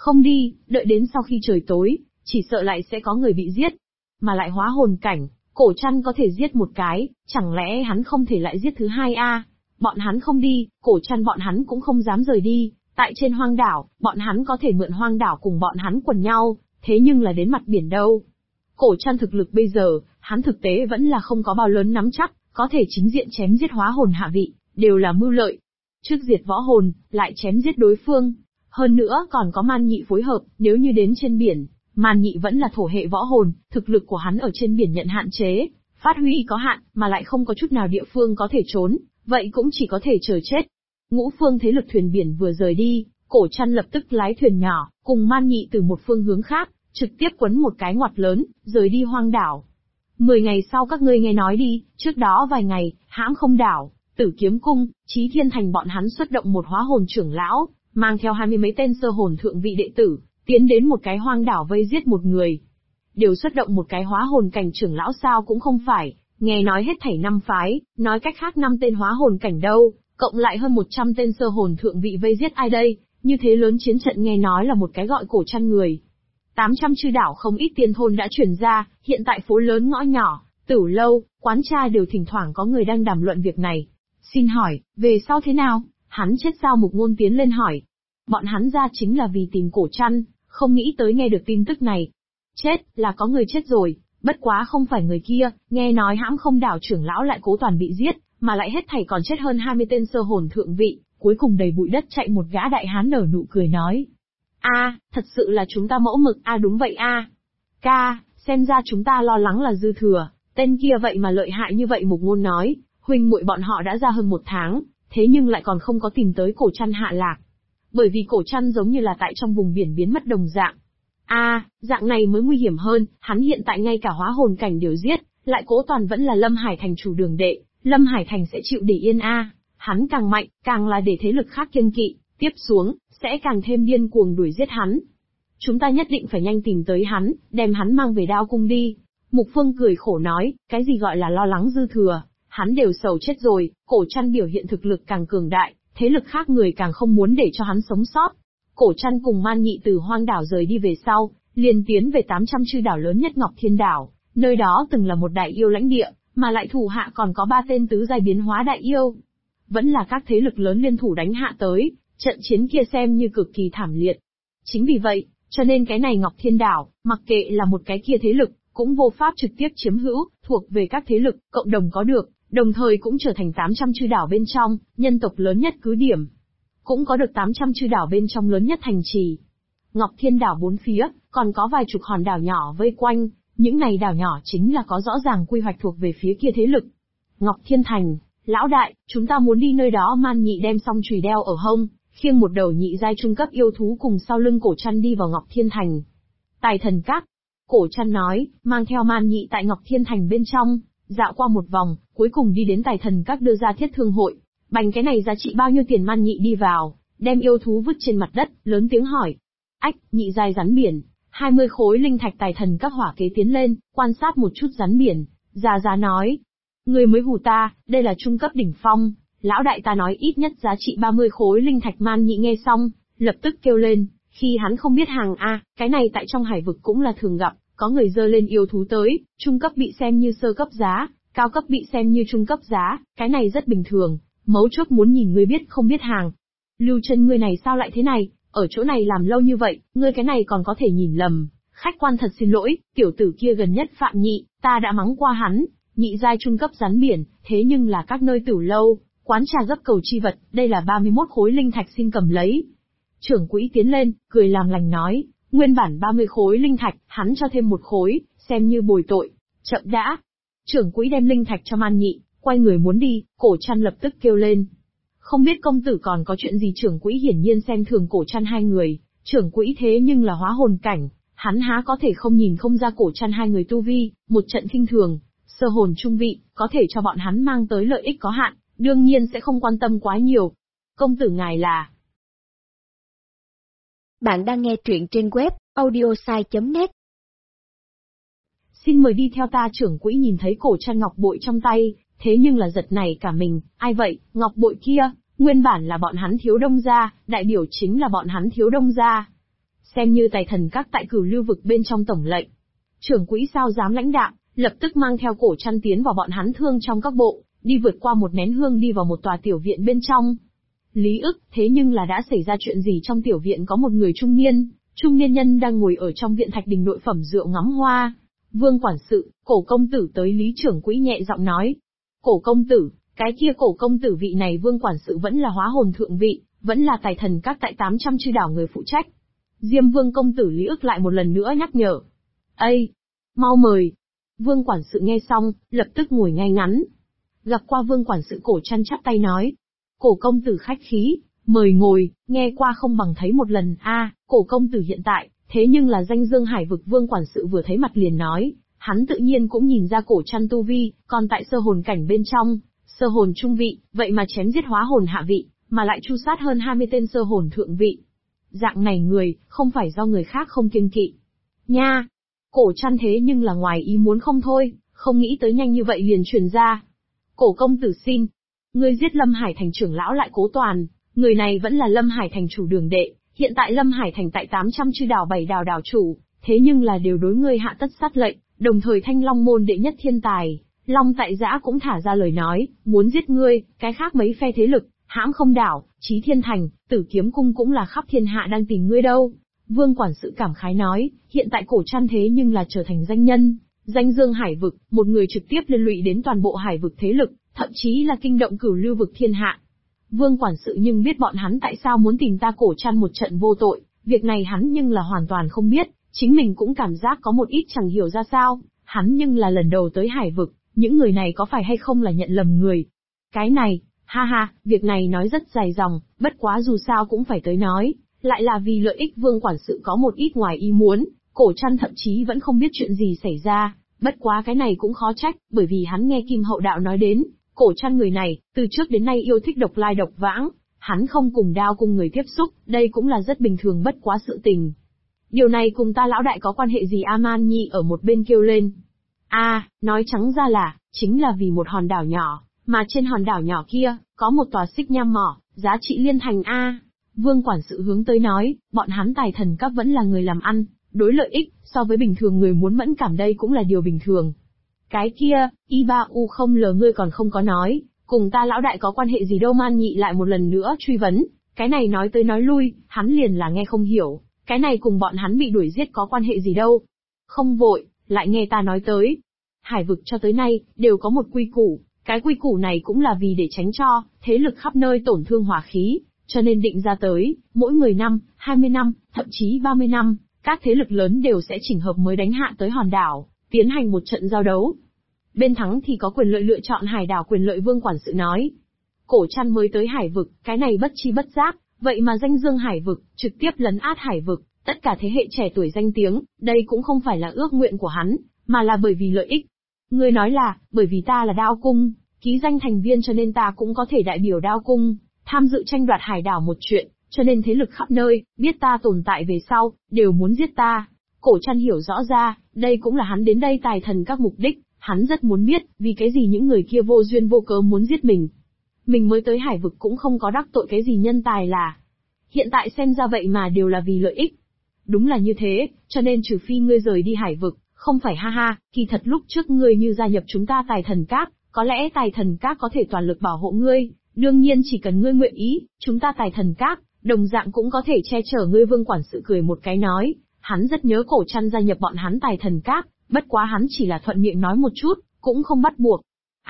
Không đi, đợi đến sau khi trời tối, chỉ sợ lại sẽ có người bị giết. Mà lại hóa hồn cảnh, Cổ Trăn có thể giết một cái, chẳng lẽ hắn không thể lại giết thứ hai a? Bọn hắn không đi, Cổ Trăn bọn hắn cũng không dám rời đi. Tại trên hoang đảo, bọn hắn có thể mượn hoang đảo cùng bọn hắn quần nhau, thế nhưng là đến mặt biển đâu. Cổ Trăn thực lực bây giờ, hắn thực tế vẫn là không có bao lớn nắm chắc, có thể chính diện chém giết hóa hồn hạ vị, đều là mưu lợi. Trước diệt võ hồn, lại chém giết đối phương. Hơn nữa còn có Man Nhị phối hợp, nếu như đến trên biển, Man Nhị vẫn là thổ hệ võ hồn, thực lực của hắn ở trên biển nhận hạn chế, phát huy có hạn, mà lại không có chút nào địa phương có thể trốn, vậy cũng chỉ có thể chờ chết. Ngũ phương thế lực thuyền biển vừa rời đi, Cổ Trăn lập tức lái thuyền nhỏ, cùng Man Nhị từ một phương hướng khác, trực tiếp quấn một cái ngoặt lớn, rời đi hoang đảo. 10 ngày sau các ngươi nghe nói đi, trước đó vài ngày, Hãm Không đảo, Tử Kiếm cung, Chí Thiên thành bọn hắn xuất động một hóa hồn trưởng lão, mang theo 20 mấy tên sơ hồn thượng vị đệ tử, tiến đến một cái hoang đảo vây giết một người. Đều xuất động một cái hóa hồn cảnh trưởng lão sao cũng không phải, nghe nói hết thảy 5 phái, nói cách khác 5 tên hóa hồn cảnh đâu, cộng lại hơn 100 tên sơ hồn thượng vị vây giết ai đây, như thế lớn chiến trận nghe nói là một cái gọi Cổ Trăn người. 800 chư đảo không ít tiên thôn đã truyền ra, hiện tại phố lớn ngõ nhỏ, tửu lâu, quán trà đều thỉnh thoảng có người đang đàm luận việc này. Xin hỏi, về sau thế nào? Hắn chết sao? Mục Ngôn tiến lên hỏi. Bọn hắn ra chính là vì tìm Cổ Trăn, không nghĩ tới nghe được tin tức này. Chết, là có người chết rồi, bất quá không phải người kia, nghe nói Hãm Không đảo trưởng lão lại cố toàn bị giết, mà lại hết thảy còn chết hơn 20 tên sơ hồn thượng vị, cuối cùng đầy bụi đất chạy một gã đại hán nở nụ cười nói. Thật sự là chúng ta mẫu mực, đúng vậy ca, xem ra chúng ta lo lắng là dư thừa, tên kia vậy mà lợi hại như vậy. Mục Ngôn nói, huynh muội bọn họ đã ra hơn 1 tháng, thế nhưng lại còn không có tìm tới Cổ Trăn hạ lạc. Bởi vì Cổ Trăn giống như là tại trong vùng biển biến mất đồng dạng. Dạng này mới nguy hiểm hơn, hắn hiện tại ngay cả hóa hồn cảnh đều giết, lại cố toàn vẫn là Lâm Hải Thành chủ đường đệ, Lâm Hải Thành sẽ chịu để yên hắn càng mạnh, càng là để thế lực khác kiêng kỵ, tiếp xuống, sẽ càng thêm điên cuồng đuổi giết hắn. Chúng ta nhất định phải nhanh tìm tới hắn, đem hắn mang về Đao cung đi. Mục Phương cười khổ nói, cái gì gọi là lo lắng dư thừa, hắn đều sầu chết rồi, Cổ Trăn biểu hiện thực lực càng cường đại, thế lực khác người càng không muốn để cho hắn sống sót. Cổ Trăn cùng Man Nhị từ hoang đảo rời đi về sau, liền tiến về 800 chư đảo lớn nhất Ngọc Thiên đảo, nơi đó từng là một đại yêu lãnh địa, mà lại thủ hạ còn có 3 tên tứ giai biến hóa đại yêu. Vẫn là các thế lực lớn liên thủ đánh hạ tới, trận chiến kia xem như cực kỳ thảm liệt. Chính vì vậy, cho nên cái này Ngọc Thiên đảo, mặc kệ là một cái kia thế lực, cũng vô pháp trực tiếp chiếm hữu, thuộc về các thế lực, cộng đồng có được, đồng thời cũng trở thành 800 chư đảo bên trong, nhân tộc lớn nhất cứ điểm. Cũng có được 800 chư đảo bên trong lớn nhất thành trì. Ngọc Thiên đảo bốn phía, còn có vài chục hòn đảo nhỏ vây quanh, những này đảo nhỏ chính là có rõ ràng quy hoạch thuộc về phía kia thế lực. Ngọc Thiên thành, lão đại, chúng ta muốn đi nơi đó. Man Nhị đem song chùy đeo ở hông, khiêng một đầu nhị giai trung cấp yêu thú cùng sau lưng Cổ Trăn đi vào Ngọc Thiên thành. Tài Thần Các, Cổ Trăn nói, mang theo Man Nhị tại Ngọc Thiên thành bên trong, dạo qua một vòng, cuối cùng đi đến Tài Thần Các đưa ra thiết thương hội. Bành cái này giá trị bao nhiêu tiền? Man Nhị đi vào, đem yêu thú vứt trên mặt đất, lớn tiếng hỏi. Nhị giai rắn biển, 20 khối linh thạch. Tài Thần Các hỏa kế tiến lên, quan sát một chút rắn biển, già nói. Người mới hù ta, đây là trung cấp đỉnh phong, lão đại ta nói ít nhất giá trị 30 khối linh thạch. Man Nhị nghe xong, lập tức kêu lên, khi hắn không biết hàng cái này tại trong hải vực cũng là thường gặp, có người dơ lên yêu thú tới, trung cấp bị xem như sơ cấp giá, cao cấp bị xem như trung cấp giá, cái này rất bình thường, mấu chốt muốn nhìn ngươi biết không biết hàng. Lưu Chân ngươi này sao lại thế này, ở chỗ này làm lâu như vậy, ngươi cái này còn có thể nhìn lầm, khách quan thật xin lỗi, tiểu tử kia gần nhất Phạm Nhị, ta đã mắng qua hắn, nhị giai trung cấp rắn biển, thế nhưng là các nơi tửu lâu, quán trà gấp cầu chi vật, đây là 31 khối linh thạch xin cầm lấy. Trưởng quỹ tiến lên, cười làm lành nói, nguyên bản 30 khối linh thạch, hắn cho thêm 1 khối, xem như bồi tội, chậm đã. Trưởng quỹ đem linh thạch cho Man Nhị, quay người muốn đi, Cổ Trăn lập tức kêu lên. Không biết công tử còn có chuyện gì? Trưởng quỹ hiển nhiên xem thường Cổ Trăn hai người, trưởng quỹ thế nhưng là hóa hồn cảnh, hắn há có thể không nhìn không ra Cổ Trăn hai người tu vi, một trận khinh thường, sơ hồn trung vị, có thể cho bọn hắn mang tới lợi ích có hạn, đương nhiên sẽ không quan tâm quá nhiều. Công tử ngài là... Bạn đang nghe truyện trên web audiosai.net. Xin mời đi theo ta. Trưởng quỹ nhìn thấy Cổ Trăn ngọc bội trong tay, thế nhưng là giật nảy cả mình, ai vậy? Ngọc bội kia, nguyên bản là bọn hắn Thiếu Đông gia, đại biểu chính là bọn hắn Thiếu Đông gia. xem như tài thần các tại Cửu Lưu vực bên trong tổng lệnh. Trưởng quỹ sao dám lãnh đạm, lập tức mang theo Cổ Trăn tiến vào bọn hắn thương trong các bộ, đi vượt qua một nén hương đi vào một tòa tiểu viện bên trong. Lý ức, thế nhưng là đã xảy ra chuyện gì? Trong tiểu viện có một người trung niên nhân đang ngồi ở trong viện thạch đình nội phẩm rượu ngắm hoa. Vương quản sự, Cổ công tử tới. Lý trưởng quỹ nhẹ giọng nói. Cổ công tử, cái kia Cổ công tử vị này Vương quản sự vẫn là hóa hồn thượng vị, vẫn là tài thần các tại 800 chư đảo người phụ trách. Diêm Vương công tử. Lý ức lại một lần nữa nhắc nhở. Ây, mau mời. Vương quản sự nghe xong, lập tức ngồi ngay ngắn. Gặp qua Vương quản sự, Cổ Trăn chắp tay nói. Cổ công tử khách khí, mời ngồi, nghe qua không bằng thấy một lần. Cổ công tử hiện tại, thế nhưng là danh dương hải vực. Vương quản sự vừa thấy mặt liền nói, hắn tự nhiên cũng nhìn ra Cổ Trăn tu vi, còn tại sơ hồn cảnh bên trong, sơ hồn trung vị, vậy mà chém giết hóa hồn hạ vị, mà lại tru sát hơn 20 tên sơ hồn thượng vị. Dạng này người, không phải do người khác không kiêng kỵ. Nha! Cổ Trăn thế nhưng là ngoài ý muốn không thôi, không nghĩ tới nhanh như vậy liền truyền ra. Cổ công tử xin, ngươi giết Lâm Hải Thành trưởng lão Lại Cố Toàn, người này vẫn là Lâm Hải Thành chủ đường đệ, hiện tại Lâm Hải Thành tại 800 chư đảo 7 đảo đảo chủ, thế nhưng là đều đối ngươi hạ tất sát lệnh, đồng thời Thanh Long môn đệ nhất thiên tài, Long Tại Giã cũng thả ra lời nói, muốn giết ngươi. Cái khác mấy phe thế lực, Hãm Không Đảo, Chí Thiên Thành, Tử Kiếm Cung cũng là khắp thiên hạ đang tìm ngươi đâu. Vương quản sự cảm khái nói, hiện tại Cổ Trăn thế nhưng là trở thành danh nhân, danh dương hải vực, một người trực tiếp liên lụy đến toàn bộ hải vực thế lực, thậm chí là kinh động Cửu Lưu vực thiên hạ. Vương quản sự nhưng biết bọn hắn tại sao muốn tìm ta Cổ Trăn một trận vô tội, việc này hắn nhưng là hoàn toàn không biết, chính mình cũng cảm giác có một ít chẳng hiểu ra sao, hắn nhưng là lần đầu tới hải vực, những người này có phải hay không là nhận lầm người. Cái này, việc này nói rất dài dòng, bất quá dù sao cũng phải tới nói, lại là vì lợi ích. Vương quản sự có một ít ngoài ý muốn, Cổ Trăn thậm chí vẫn không biết chuyện gì xảy ra, bất quá cái này cũng khó trách, bởi vì hắn nghe Kim Hậu Đạo nói đến, Cổ Trăn người này, từ trước đến nay yêu thích độc lai độc vãng, hắn không cùng đao cùng người tiếp xúc, đây cũng là rất bình thường bất quá sự tình. Điều này cùng ta lão đại có quan hệ gì? A-man Nhi ở một bên kêu lên. Nói trắng ra là, chính là vì một hòn đảo nhỏ, mà trên hòn đảo nhỏ kia, có một tòa xích nham mỏ, giá trị liên thành Vương quản sự hướng tới nói, bọn hắn tài thần các vẫn là người làm ăn, đối lợi ích, so với bình thường người muốn mẫn cảm đây cũng là điều bình thường. Cái kia, Y3U không lờ ngươi còn không có nói, cùng ta lão đại có quan hệ gì đâu? Man Nhị lại một lần nữa truy vấn, cái này nói tới nói lui, hắn liền là nghe không hiểu, cái này cùng bọn hắn bị đuổi giết có quan hệ gì đâu. Không vội, lại nghe ta nói tới. Hải vực cho tới nay, đều có một quy củ, cái quy củ này cũng là vì để tránh cho thế lực khắp nơi tổn thương hỏa khí, cho nên định ra tới, mỗi 10 năm, 20 năm, thậm chí 30 năm, các thế lực lớn đều sẽ chỉnh hợp mới đánh hạ tới hòn đảo, tiến hành một trận giao đấu. Bên thắng thì có quyền lợi lựa chọn hải đảo quyền lợi. Vương quản sự nói. Cổ Trăn mới tới hải vực, cái này bất chi bất giác, vậy mà danh dương hải vực, trực tiếp lấn át hải vực, tất cả thế hệ trẻ tuổi danh tiếng, đây cũng không phải là ước nguyện của hắn, mà là bởi vì lợi ích. Ngươi nói là, bởi vì ta là Đao Cung, ký danh thành viên cho nên ta cũng có thể đại biểu Đao Cung, tham dự tranh đoạt hải đảo một chuyện, cho nên thế lực khắp nơi, biết ta tồn tại về sau, đều muốn giết ta. Cổ Trăn hiểu rõ ra, đây cũng là hắn đến đây tài thần các mục đích, hắn rất muốn biết, vì cái gì những người kia vô duyên vô cớ muốn giết mình. Mình mới tới hải vực cũng không có đắc tội cái gì nhân tài là. Hiện tại xem ra vậy mà đều là vì lợi ích. Đúng là như thế, cho nên trừ phi ngươi rời đi hải vực, không phải kỳ thật lúc trước ngươi như gia nhập chúng ta tài thần các, có lẽ tài thần các có thể toàn lực bảo hộ ngươi, đương nhiên chỉ cần ngươi nguyện ý, chúng ta tài thần các, đồng dạng cũng có thể che chở ngươi. Vương quản sự cười một cái nói, hắn rất nhớ Cổ Trăn gia nhập bọn hắn tài thần các, bất quá hắn chỉ là thuận miệng nói một chút, cũng không bắt buộc.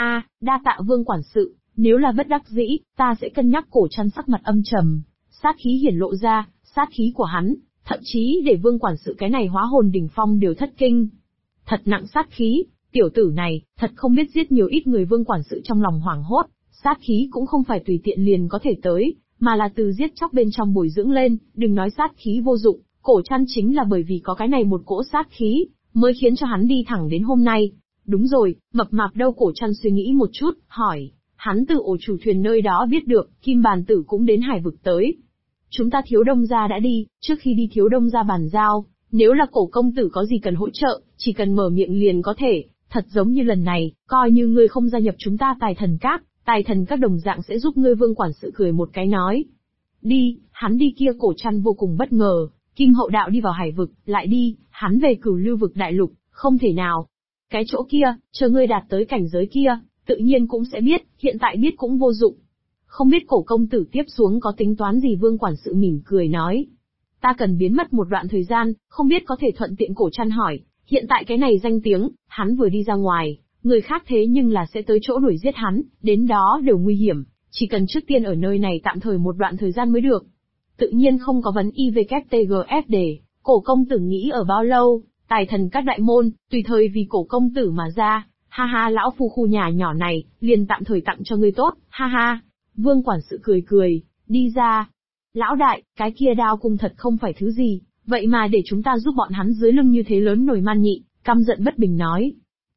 Đa tạ Vương quản sự, nếu là bất đắc dĩ, ta sẽ cân nhắc. Cổ Trăn sắc mặt âm trầm, sát khí hiển lộ ra, sát khí của hắn, thậm chí để Vương quản sự cái này hóa hồn đỉnh phong đều thất kinh. Thật nặng sát khí, tiểu tử này, thật không biết giết nhiều ít người. Vương quản sự trong lòng hoảng hốt, sát khí cũng không phải tùy tiện liền có thể tới, mà là từ giết chóc bên trong bồi dưỡng lên, đừng nói sát khí vô dụng, Cổ Trăn chính là bởi vì có cái này một cỗ sát khí, mới khiến cho hắn đi thẳng đến hôm nay. Đúng rồi, mập mạp đâu? Cổ Trăn suy nghĩ một chút, hỏi, hắn từ ổ chủ thuyền nơi đó biết được, Kim Bàn Tử cũng đến hải vực tới. Chúng ta Thiếu Đông gia đã đi, trước khi đi Thiếu Đông gia bàn giao, nếu là Cổ công tử có gì cần hỗ trợ, chỉ cần mở miệng liền có thể, thật giống như lần này, coi như ngươi không gia nhập chúng ta tài thần các đồng dạng sẽ giúp ngươi. Vương quản sự cười một cái nói. Đi, hắn đi kia. Cổ Trăn vô cùng bất ngờ, Kim Hậu Đạo đi vào Hải vực, lại đi, hắn về Cửu Lưu vực đại lục, không thể nào. Cái chỗ kia, chờ ngươi đạt tới cảnh giới kia, tự nhiên cũng sẽ biết, hiện tại biết cũng vô dụng. Không biết Cổ công tử tiếp xuống có tính toán gì? Vương quản sự mỉm cười nói. Ta cần biến mất một đoạn thời gian, không biết có thể thuận tiện Cổ Trăn hỏi, hiện tại cái này danh tiếng, hắn vừa đi ra ngoài, người khác thế nhưng là sẽ tới chỗ đuổi giết hắn, đến đó đều nguy hiểm, chỉ cần trước tiên ở nơi này tạm thời một đoạn thời gian mới được. Tự nhiên không có vấn IVKTGF để, Cổ công tử nghĩ ở bao lâu, tài thần các đại môn, tùy thời vì Cổ công tử mà ra, ha ha, lão phu khu nhà nhỏ này, liền tạm thời tặng cho ngươi tốt, ha ha. Vương quản sự cười cười, đi ra. Lão đại, cái kia đao cung thật không phải thứ gì, vậy mà để chúng ta giúp bọn hắn dưới lưng như thế lớn. Nồi Man Nhị, căm giận bất bình nói.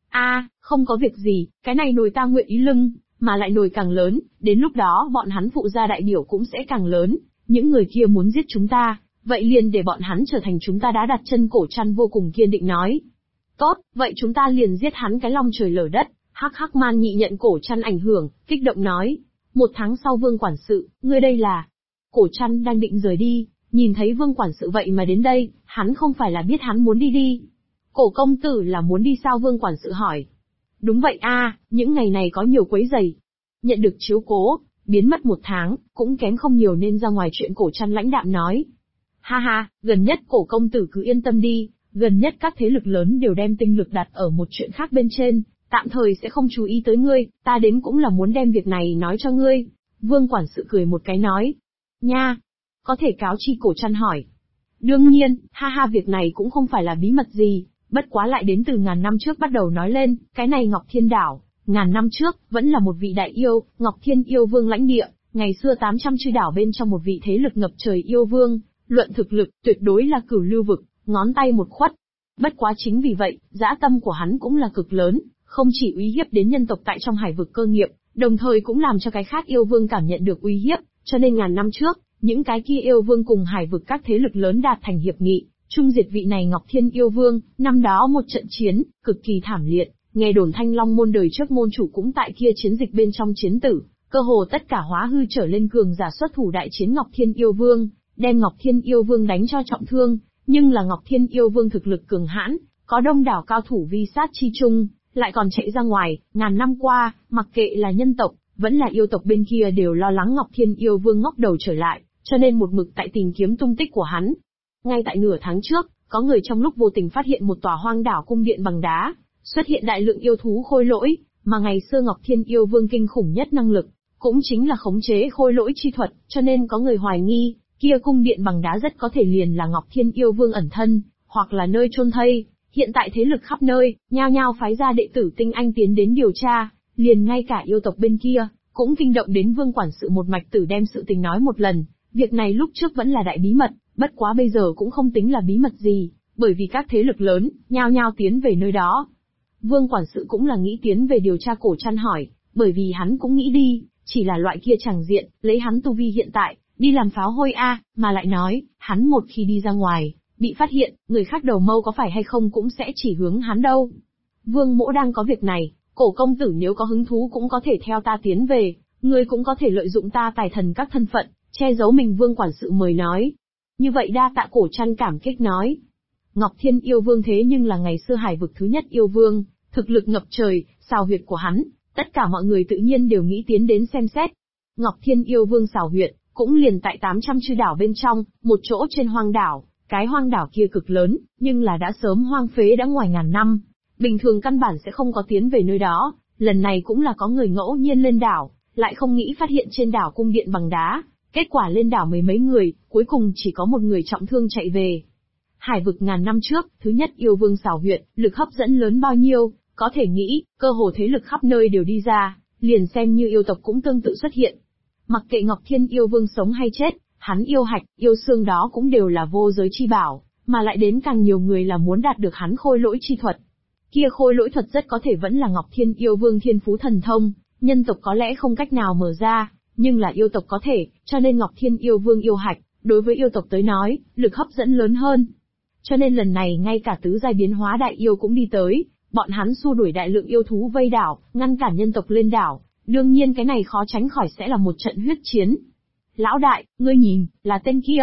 Không có việc gì, cái này nồi ta nguyện ý lưng, mà lại nồi càng lớn, đến lúc đó bọn hắn phụ gia đại biểu cũng sẽ càng lớn, những người kia muốn giết chúng ta, vậy liền để bọn hắn trở thành chúng ta đã đặt chân. Cổ Trăn vô cùng kiên định nói. Tốt, vậy chúng ta liền giết hắn cái long trời lở đất. Hắc hắc. Man Nhị nhận Cổ Trăn ảnh hưởng, kích động nói. 1 tháng sau. Vương quản sự, ngươi đây là? Cổ Trăn đang định rời đi, nhìn thấy Vương quản sự vậy mà đến đây, hắn không phải là biết hắn muốn đi. Cổ công tử là muốn đi sao? Vương quản sự hỏi. Đúng vậy những ngày này có nhiều quấy rầy. Nhận được chiếu cố, biến mất 1 tháng, cũng kém không nhiều nên ra ngoài chuyện. Cổ Trăn lãnh đạm nói. Ha ha, gần nhất Cổ công tử cứ yên tâm đi, gần nhất các thế lực lớn đều đem tinh lực đặt ở một chuyện khác bên trên, tạm thời sẽ không chú ý tới ngươi, ta đến cũng là muốn đem việc này nói cho ngươi. Vương quản sự cười một cái nói. Nha, có thể cáo chi? Cổ Trăn hỏi. Đương nhiên, ha ha, việc này cũng không phải là bí mật gì, bất quá lại đến từ ngàn năm trước bắt đầu nói lên, cái này Ngọc Thiên Đảo, ngàn năm trước, vẫn là một vị đại yêu, Ngọc Thiên yêu vương lãnh địa, ngày xưa 800 chư đảo bên trong một vị thế lực ngập trời yêu vương, luận thực lực, tuyệt đối là Cửu Lưu vực, ngón tay một khuất. Bất quá chính vì vậy, dã tâm của hắn cũng là cực lớn, không chỉ uy hiếp đến nhân tộc tại trong hải vực cơ nghiệp, đồng thời cũng làm cho cái khác yêu vương cảm nhận được uy hiếp, cho nên ngàn năm trước, những cái kia yêu vương cùng hải vực các thế lực lớn đạt thành hiệp nghị, chung diệt vị này Ngọc Thiên yêu vương. Năm đó một trận chiến, cực kỳ thảm liệt, nghe đồn Thanh Long môn đời trước môn chủ cũng tại kia chiến dịch bên trong chiến tử, cơ hồ tất cả hóa hư trở lên cường giả xuất thủ đại chiến Ngọc Thiên yêu vương, đem Ngọc Thiên yêu vương đánh cho trọng thương, nhưng là Ngọc Thiên yêu vương thực lực cường hãn, có đông đảo cao thủ vi sát chi chung, lại còn chạy ra ngoài. Ngàn năm qua, mặc kệ là nhân tộc, vẫn là yêu tộc bên kia đều lo lắng Ngọc Thiên yêu vương ngóc đầu trở lại, cho nên một mực tại tìm kiếm tung tích của hắn. Ngay tại nửa tháng trước, có người trong lúc vô tình phát hiện một tòa hoang đảo cung điện bằng đá, xuất hiện đại lượng yêu thú khôi lỗi, mà ngày xưa Ngọc Thiên yêu vương kinh khủng nhất năng lực, cũng chính là khống chế khôi lỗi chi thuật, cho nên có người hoài nghi, kia cung điện bằng đá rất có thể liền là Ngọc Thiên yêu vương ẩn thân, hoặc là nơi chôn thây. Hiện tại thế lực khắp nơi, nhao nhao phái ra đệ tử tinh anh tiến đến điều tra, liền ngay cả yêu tộc bên kia, cũng kinh động đến Vương quản sự một mạch tử đem sự tình nói một lần. Việc này lúc trước vẫn là đại bí mật, bất quá bây giờ cũng không tính là bí mật gì, bởi vì các thế lực lớn, nhao nhao tiến về nơi đó. Vương quản sự cũng là nghĩ tiến về điều tra. Cổ Trăn hỏi, bởi vì hắn cũng nghĩ đi, chỉ là loại kia chẳng diện, lấy hắn tu vi hiện tại, đi làm pháo hôi mà lại nói, hắn một khi đi ra ngoài, bị phát hiện, người khác đầu mâu có phải hay không cũng sẽ chỉ hướng hắn đâu. Vương mỗ đang có việc này, Cổ công tử nếu có hứng thú cũng có thể theo ta tiến về, ngươi cũng có thể lợi dụng ta tài thần các thân phận, che giấu mình. Vương quản sự mời nói. Như vậy đa tạ. Cổ Trăn cảm kích nói. Ngọc Thiên yêu vương thế nhưng là ngày xưa hải vực thứ nhất yêu vương, thực lực ngập trời, xào huyệt của hắn, tất cả mọi người tự nhiên đều nghĩ tiến đến xem xét. Ngọc Thiên yêu vương xào huyệt, cũng liền tại 800 chư đảo bên trong, một chỗ trên hoang đảo, cái hoang đảo kia cực lớn, nhưng là đã sớm hoang phế đã ngoài ngàn năm, bình thường căn bản sẽ không có tiến về nơi đó, lần này cũng là có người ngẫu nhiên lên đảo, lại không nghĩ phát hiện trên đảo cung điện bằng đá, kết quả lên đảo mấy người, cuối cùng chỉ có một người trọng thương chạy về. Hải vực ngàn năm trước, thứ nhất yêu vương xào huyệt, lực hấp dẫn lớn bao nhiêu, có thể nghĩ, cơ hồ thế lực khắp nơi đều đi ra, liền xem như yêu tộc cũng tương tự xuất hiện. Mặc kệ Ngọc Thiên yêu vương sống hay chết, hắn yêu hạch, yêu xương đó cũng đều là vô giới chi bảo, mà lại đến càng nhiều người là muốn đạt được hắn khôi lỗi chi thuật. Kia khôi lỗi thuật rất có thể vẫn là Ngọc Thiên yêu vương thiên phú thần thông, nhân tộc có lẽ không cách nào mở ra, nhưng là yêu tộc có thể, cho nên Ngọc Thiên yêu vương yêu hạch, đối với yêu tộc tới nói, lực hấp dẫn lớn hơn. Cho nên lần này ngay cả tứ giai biến hóa đại yêu cũng đi tới, bọn hắn xua đuổi đại lượng yêu thú vây đảo, ngăn cản nhân tộc lên đảo, đương nhiên cái này khó tránh khỏi sẽ là một trận huyết chiến. Lão đại, ngươi nhìn, là tên kia.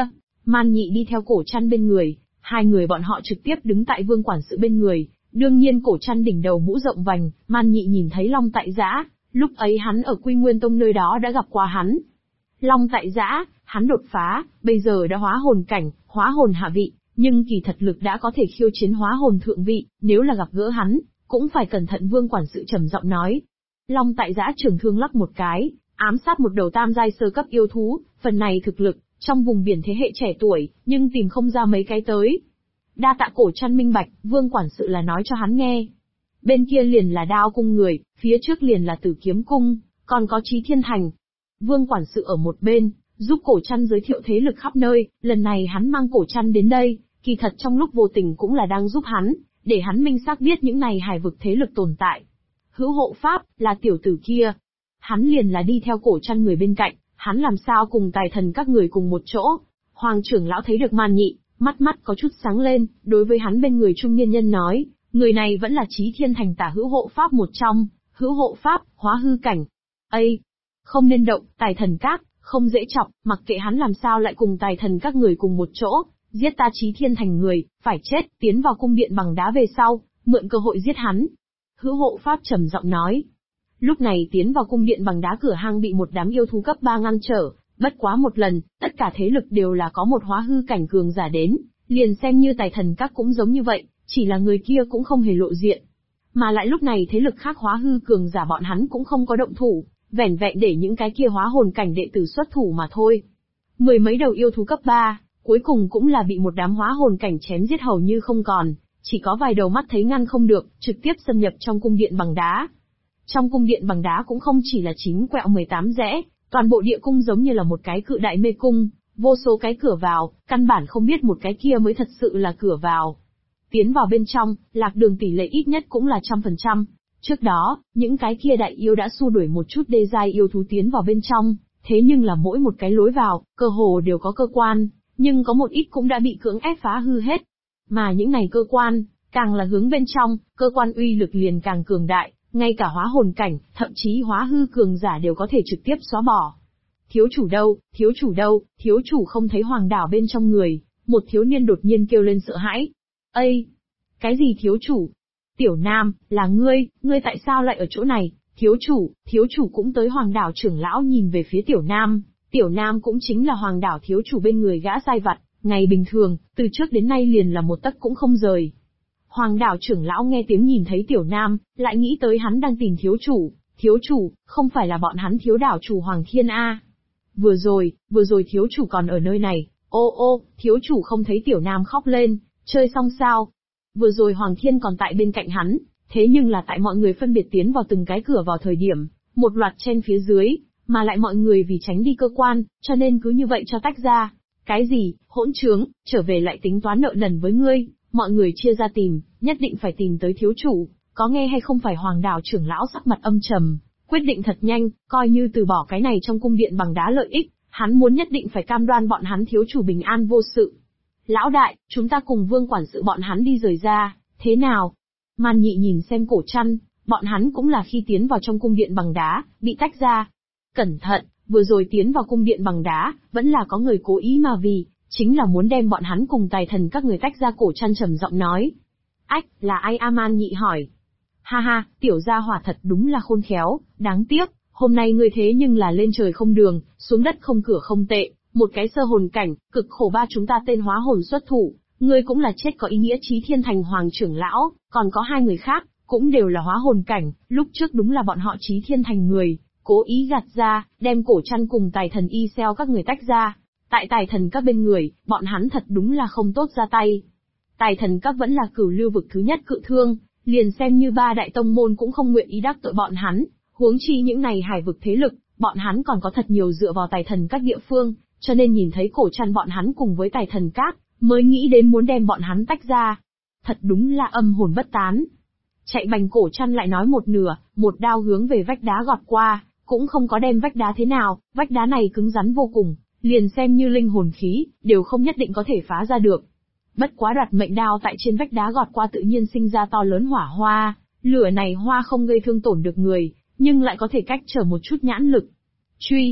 Man Nhị đi theo Cổ Trăn bên người, hai người bọn họ trực tiếp đứng tại Vương quản sự bên người. Đương nhiên Cổ Trăn đỉnh đầu mũ rộng vành, Man Nhị nhìn thấy Long Tại Giã, lúc ấy hắn ở Quy Nguyên Tông nơi đó đã gặp qua hắn. Long Tại Giã, hắn đột phá, bây giờ đã hóa hồn cảnh, hóa hồn hạ vị, nhưng kỳ thật lực đã có thể khiêu chiến hóa hồn thượng vị, nếu là gặp gỡ hắn, cũng phải cẩn thận. Vương quản sự trầm giọng nói. Long Tại Giã trường thương lắc một cái, ám sát một đầu tam giai sơ cấp yêu thú, phần này thực lực, trong vùng biển thế hệ trẻ tuổi, nhưng tìm không ra mấy cái tới. Đa tạ Cổ Trăn minh bạch, Vương quản sự là nói cho hắn nghe. Bên kia liền là Đao cung người, phía trước liền là Tử Kiếm cung, còn có Chí Thiên Thành. Vương quản sự ở một bên, giúp Cổ Trăn giới thiệu thế lực khắp nơi, lần này hắn mang Cổ Trăn đến đây, kỳ thật trong lúc vô tình cũng là đang giúp hắn, để hắn minh xác biết những này hải vực thế lực tồn tại. Hữu hộ pháp, là tiểu tử kia. Hắn liền là đi theo Cổ Trăn người bên cạnh, hắn làm sao cùng Tài Thần các người cùng một chỗ. Hoàng trưởng lão thấy được Man Nhị, mắt có chút sáng lên, đối với hắn bên người trung niên nhân nói, người này vẫn là Chí Thiên Thành tả hữu hộ pháp một trong, hữu hộ pháp, hóa hư cảnh. Ây! Không nên động, Tài Thần các, không dễ chọc, mặc kệ hắn làm sao lại cùng Tài Thần các người cùng một chỗ, giết ta Chí Thiên Thành người, phải chết, tiến vào cung điện bằng đá về sau, mượn cơ hội giết hắn. Hữu hộ pháp trầm giọng nói. Lúc này tiến vào cung điện bằng đá cửa hang bị một đám yêu thú cấp 3 ngăn trở, bất quá một lần, tất cả thế lực đều là có một hóa hư cảnh cường giả đến, liền xem như Tài Thần các cũng giống như vậy, chỉ là người kia cũng không hề lộ diện. Mà lại lúc này thế lực khác hóa hư cường giả bọn hắn cũng không có động thủ, vẻn vẹn để những cái kia hóa hồn cảnh đệ tử xuất thủ mà thôi. Mười mấy đầu yêu thú cấp 3, cuối cùng cũng là bị một đám hóa hồn cảnh chém giết hầu như không còn, chỉ có vài đầu mắt thấy ngăn không được, trực tiếp xâm nhập trong cung điện bằng đá. Trong cung điện bằng đá cũng không chỉ là 9 quẹo 18 rẽ, toàn bộ địa cung giống như là một cái cự đại mê cung, vô số cái cửa vào, căn bản không biết một cái kia mới thật sự là cửa vào. Tiến vào bên trong, lạc đường tỷ lệ ít nhất cũng là 100%. Trước đó, những cái kia đại yêu đã xua đuổi một chút đê giai yêu thú tiến vào bên trong, thế nhưng là mỗi một cái lối vào, cơ hồ đều có cơ quan, nhưng có một ít cũng đã bị cưỡng ép phá hư hết. Mà những này cơ quan, càng là hướng bên trong, cơ quan uy lực liền càng cường đại, ngay cả hóa hồn cảnh, thậm chí hóa hư cường giả đều có thể trực tiếp xóa bỏ. Thiếu chủ đâu, thiếu chủ đâu, thiếu chủ không thấy hoàng đảo bên trong người, một thiếu niên đột nhiên kêu lên sợ hãi. Ây! Cái gì thiếu chủ? Tiểu Nam, là ngươi tại sao lại ở chỗ này? Thiếu chủ cũng tới hoàng đảo. Trưởng lão nhìn về phía Tiểu Nam cũng chính là hoàng đảo thiếu chủ bên người gã sai vặt, ngày bình thường, từ trước đến nay liền là một tấc cũng không rời. Hoàng đảo trưởng lão nghe tiếng nhìn thấy Tiểu Nam, lại nghĩ tới hắn đang tìm thiếu chủ, không phải là bọn hắn thiếu đảo chủ Hoàng Thiên A. Vừa rồi thiếu chủ còn ở nơi này, ô, thiếu chủ không thấy Tiểu Nam khóc lên, chơi xong sao? Vừa rồi Hoàng Thiên còn tại bên cạnh hắn, thế nhưng là tại mọi người phân biệt tiến vào từng cái cửa vào thời điểm, một loạt chen phía dưới, mà lại mọi người vì tránh đi cơ quan, cho nên cứ như vậy cho tách ra. Cái gì, hỗn trướng, trở về lại tính toán nợ nần với ngươi, mọi người chia ra tìm, nhất định phải tìm tới thiếu chủ, có nghe hay không? Phải hoàng đảo trưởng lão sắc mặt âm trầm, quyết định thật nhanh, coi như từ bỏ cái này trong cung điện bằng đá lợi ích, hắn muốn nhất định phải cam đoan bọn hắn thiếu chủ bình an vô sự. Lão đại, chúng ta cùng Vương quản sự bọn hắn đi rời ra, thế nào? Man Nhị nhìn xem Cổ Trăn, bọn hắn cũng là khi tiến vào trong cung điện bằng đá, bị tách ra. Cẩn thận, vừa rồi tiến vào cung điện bằng đá, vẫn là có người cố ý mà vì, chính là muốn đem bọn hắn cùng Tài Thần các người tách ra. Cổ Trăn trầm giọng nói. Ách, là ai? Man Nhị hỏi. Ha, tiểu gia hỏa thật đúng là khôn khéo, đáng tiếc, hôm nay ngươi thế nhưng là lên trời không đường, xuống đất không cửa không tệ, một cái sơ hồn cảnh, cực khổ ba chúng ta tên hóa hồn xuất thủ, ngươi cũng là chết có ý nghĩa. Chí Thiên Thành Hoàng trưởng lão, còn có hai người khác, cũng đều là hóa hồn cảnh, lúc trước đúng là bọn họ Chí Thiên Thành người, cố ý gạt ra, đem Cổ Trăn cùng Tài Thần y xeo các người tách ra. Tại Tài Thần các bên người, bọn hắn thật đúng là không tốt ra tay. Tài Thần các vẫn là cửu lưu vực thứ nhất cự thương, liền xem như ba đại tông môn cũng không nguyện ý đắc tội bọn hắn, huống chi những này hải vực thế lực, bọn hắn còn có thật nhiều dựa vào Tài Thần các địa phương, cho nên nhìn thấy Cổ Trăn bọn hắn cùng với Tài Thần các, mới nghĩ đến muốn đem bọn hắn tách ra. Thật đúng là âm hồn bất tán. Chạy bành. Cổ Trăn lại nói một nửa, một đao hướng về vách đá gọt qua, cũng không có đem vách đá thế nào, vách đá này cứng rắn vô cùng, liền xem như linh hồn khí, đều không nhất định có thể phá ra được. Bất quá đoạt mệnh đao tại trên vách đá gọt qua tự nhiên sinh ra to lớn hỏa hoa, lửa này hoa không gây thương tổn được người, nhưng lại có thể cách trở một chút nhãn lực. Truy!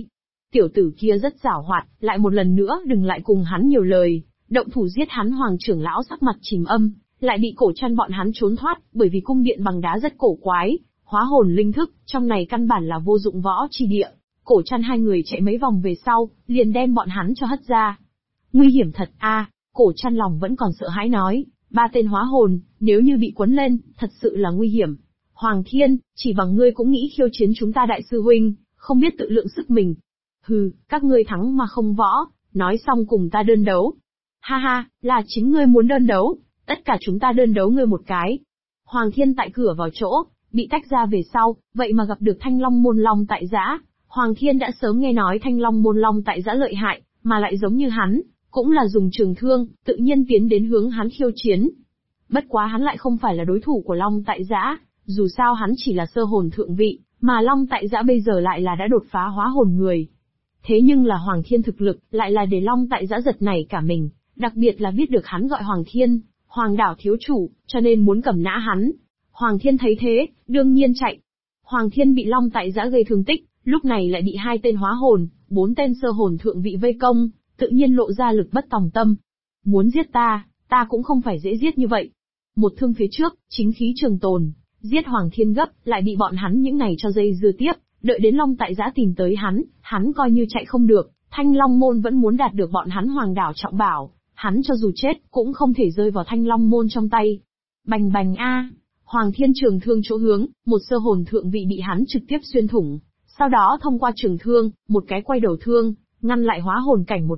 Tiểu tử kia rất giảo hoạt, lại một lần nữa đừng lại cùng hắn nhiều lời, động thủ giết hắn. Hoàng trưởng lão sắc mặt chìm âm, lại bị Cổ Trăn bọn hắn trốn thoát, bởi vì cung điện bằng đá rất cổ quái, hóa hồn linh thức, trong này căn bản là vô dụng võ chi địa. Cổ Trăn hai người chạy mấy vòng về sau, liền đem bọn hắn cho hất ra. Nguy hiểm thật a, Cổ Trăn lòng vẫn còn sợ hãi nói, 3 tên hóa hồn, nếu như bị quấn lên, thật sự là nguy hiểm. Hoàng Thiên, chỉ bằng ngươi cũng nghĩ khiêu chiến chúng ta đại sư huynh, không biết tự lượng sức mình. Hừ, các ngươi thắng mà không võ, nói xong cùng ta đơn đấu. Ha ha, là chính ngươi muốn đơn đấu, tất cả chúng ta đơn đấu ngươi một cái. Hoàng Thiên tại cửa vào chỗ, bị tách ra về sau, vậy mà gặp được Thanh Long môn Long tại giã. Hoàng Thiên đã sớm nghe nói Thanh Long môn Long tại giã lợi hại, mà lại giống như hắn, cũng là dùng trường thương, tự nhiên tiến đến hướng hắn khiêu chiến. Bất quá hắn lại không phải là đối thủ của Long tại giã, dù sao hắn chỉ là sơ hồn thượng vị, mà Long tại giã bây giờ lại là đã đột phá hóa hồn người. Thế nhưng là Hoàng Thiên thực lực, lại là để Long tại giã giật nảy cả mình, đặc biệt là biết được hắn gọi Hoàng Thiên, Hoàng đảo thiếu chủ, cho nên muốn cầm nã hắn. Hoàng Thiên thấy thế, đương nhiên chạy. Hoàng Thiên bị Long tại giã gây thương tích, lúc này lại bị 2 tên hóa hồn, 4 tên sơ hồn thượng vị vây công, tự nhiên lộ ra lực bất tòng tâm. Muốn giết ta cũng không phải dễ giết như vậy. Một thương phía trước, chính khí trường tồn, giết Hoàng Thiên gấp, lại bị bọn hắn những này cho dây dưa tiếp, đợi đến Long tại giã tìm tới hắn coi như chạy không được, Thanh Long môn vẫn muốn đạt được bọn hắn Hoàng đảo trọng bảo, hắn cho dù chết, cũng không thể rơi vào Thanh Long môn trong tay. Bành bành a, Hoàng Thiên trường thương chỗ hướng, một sơ hồn thượng vị bị hắn trực tiếp xuyên thủng, sau đó thông qua trường thương, một cái quay đầu thương, ngăn lại hóa hồn cảnh một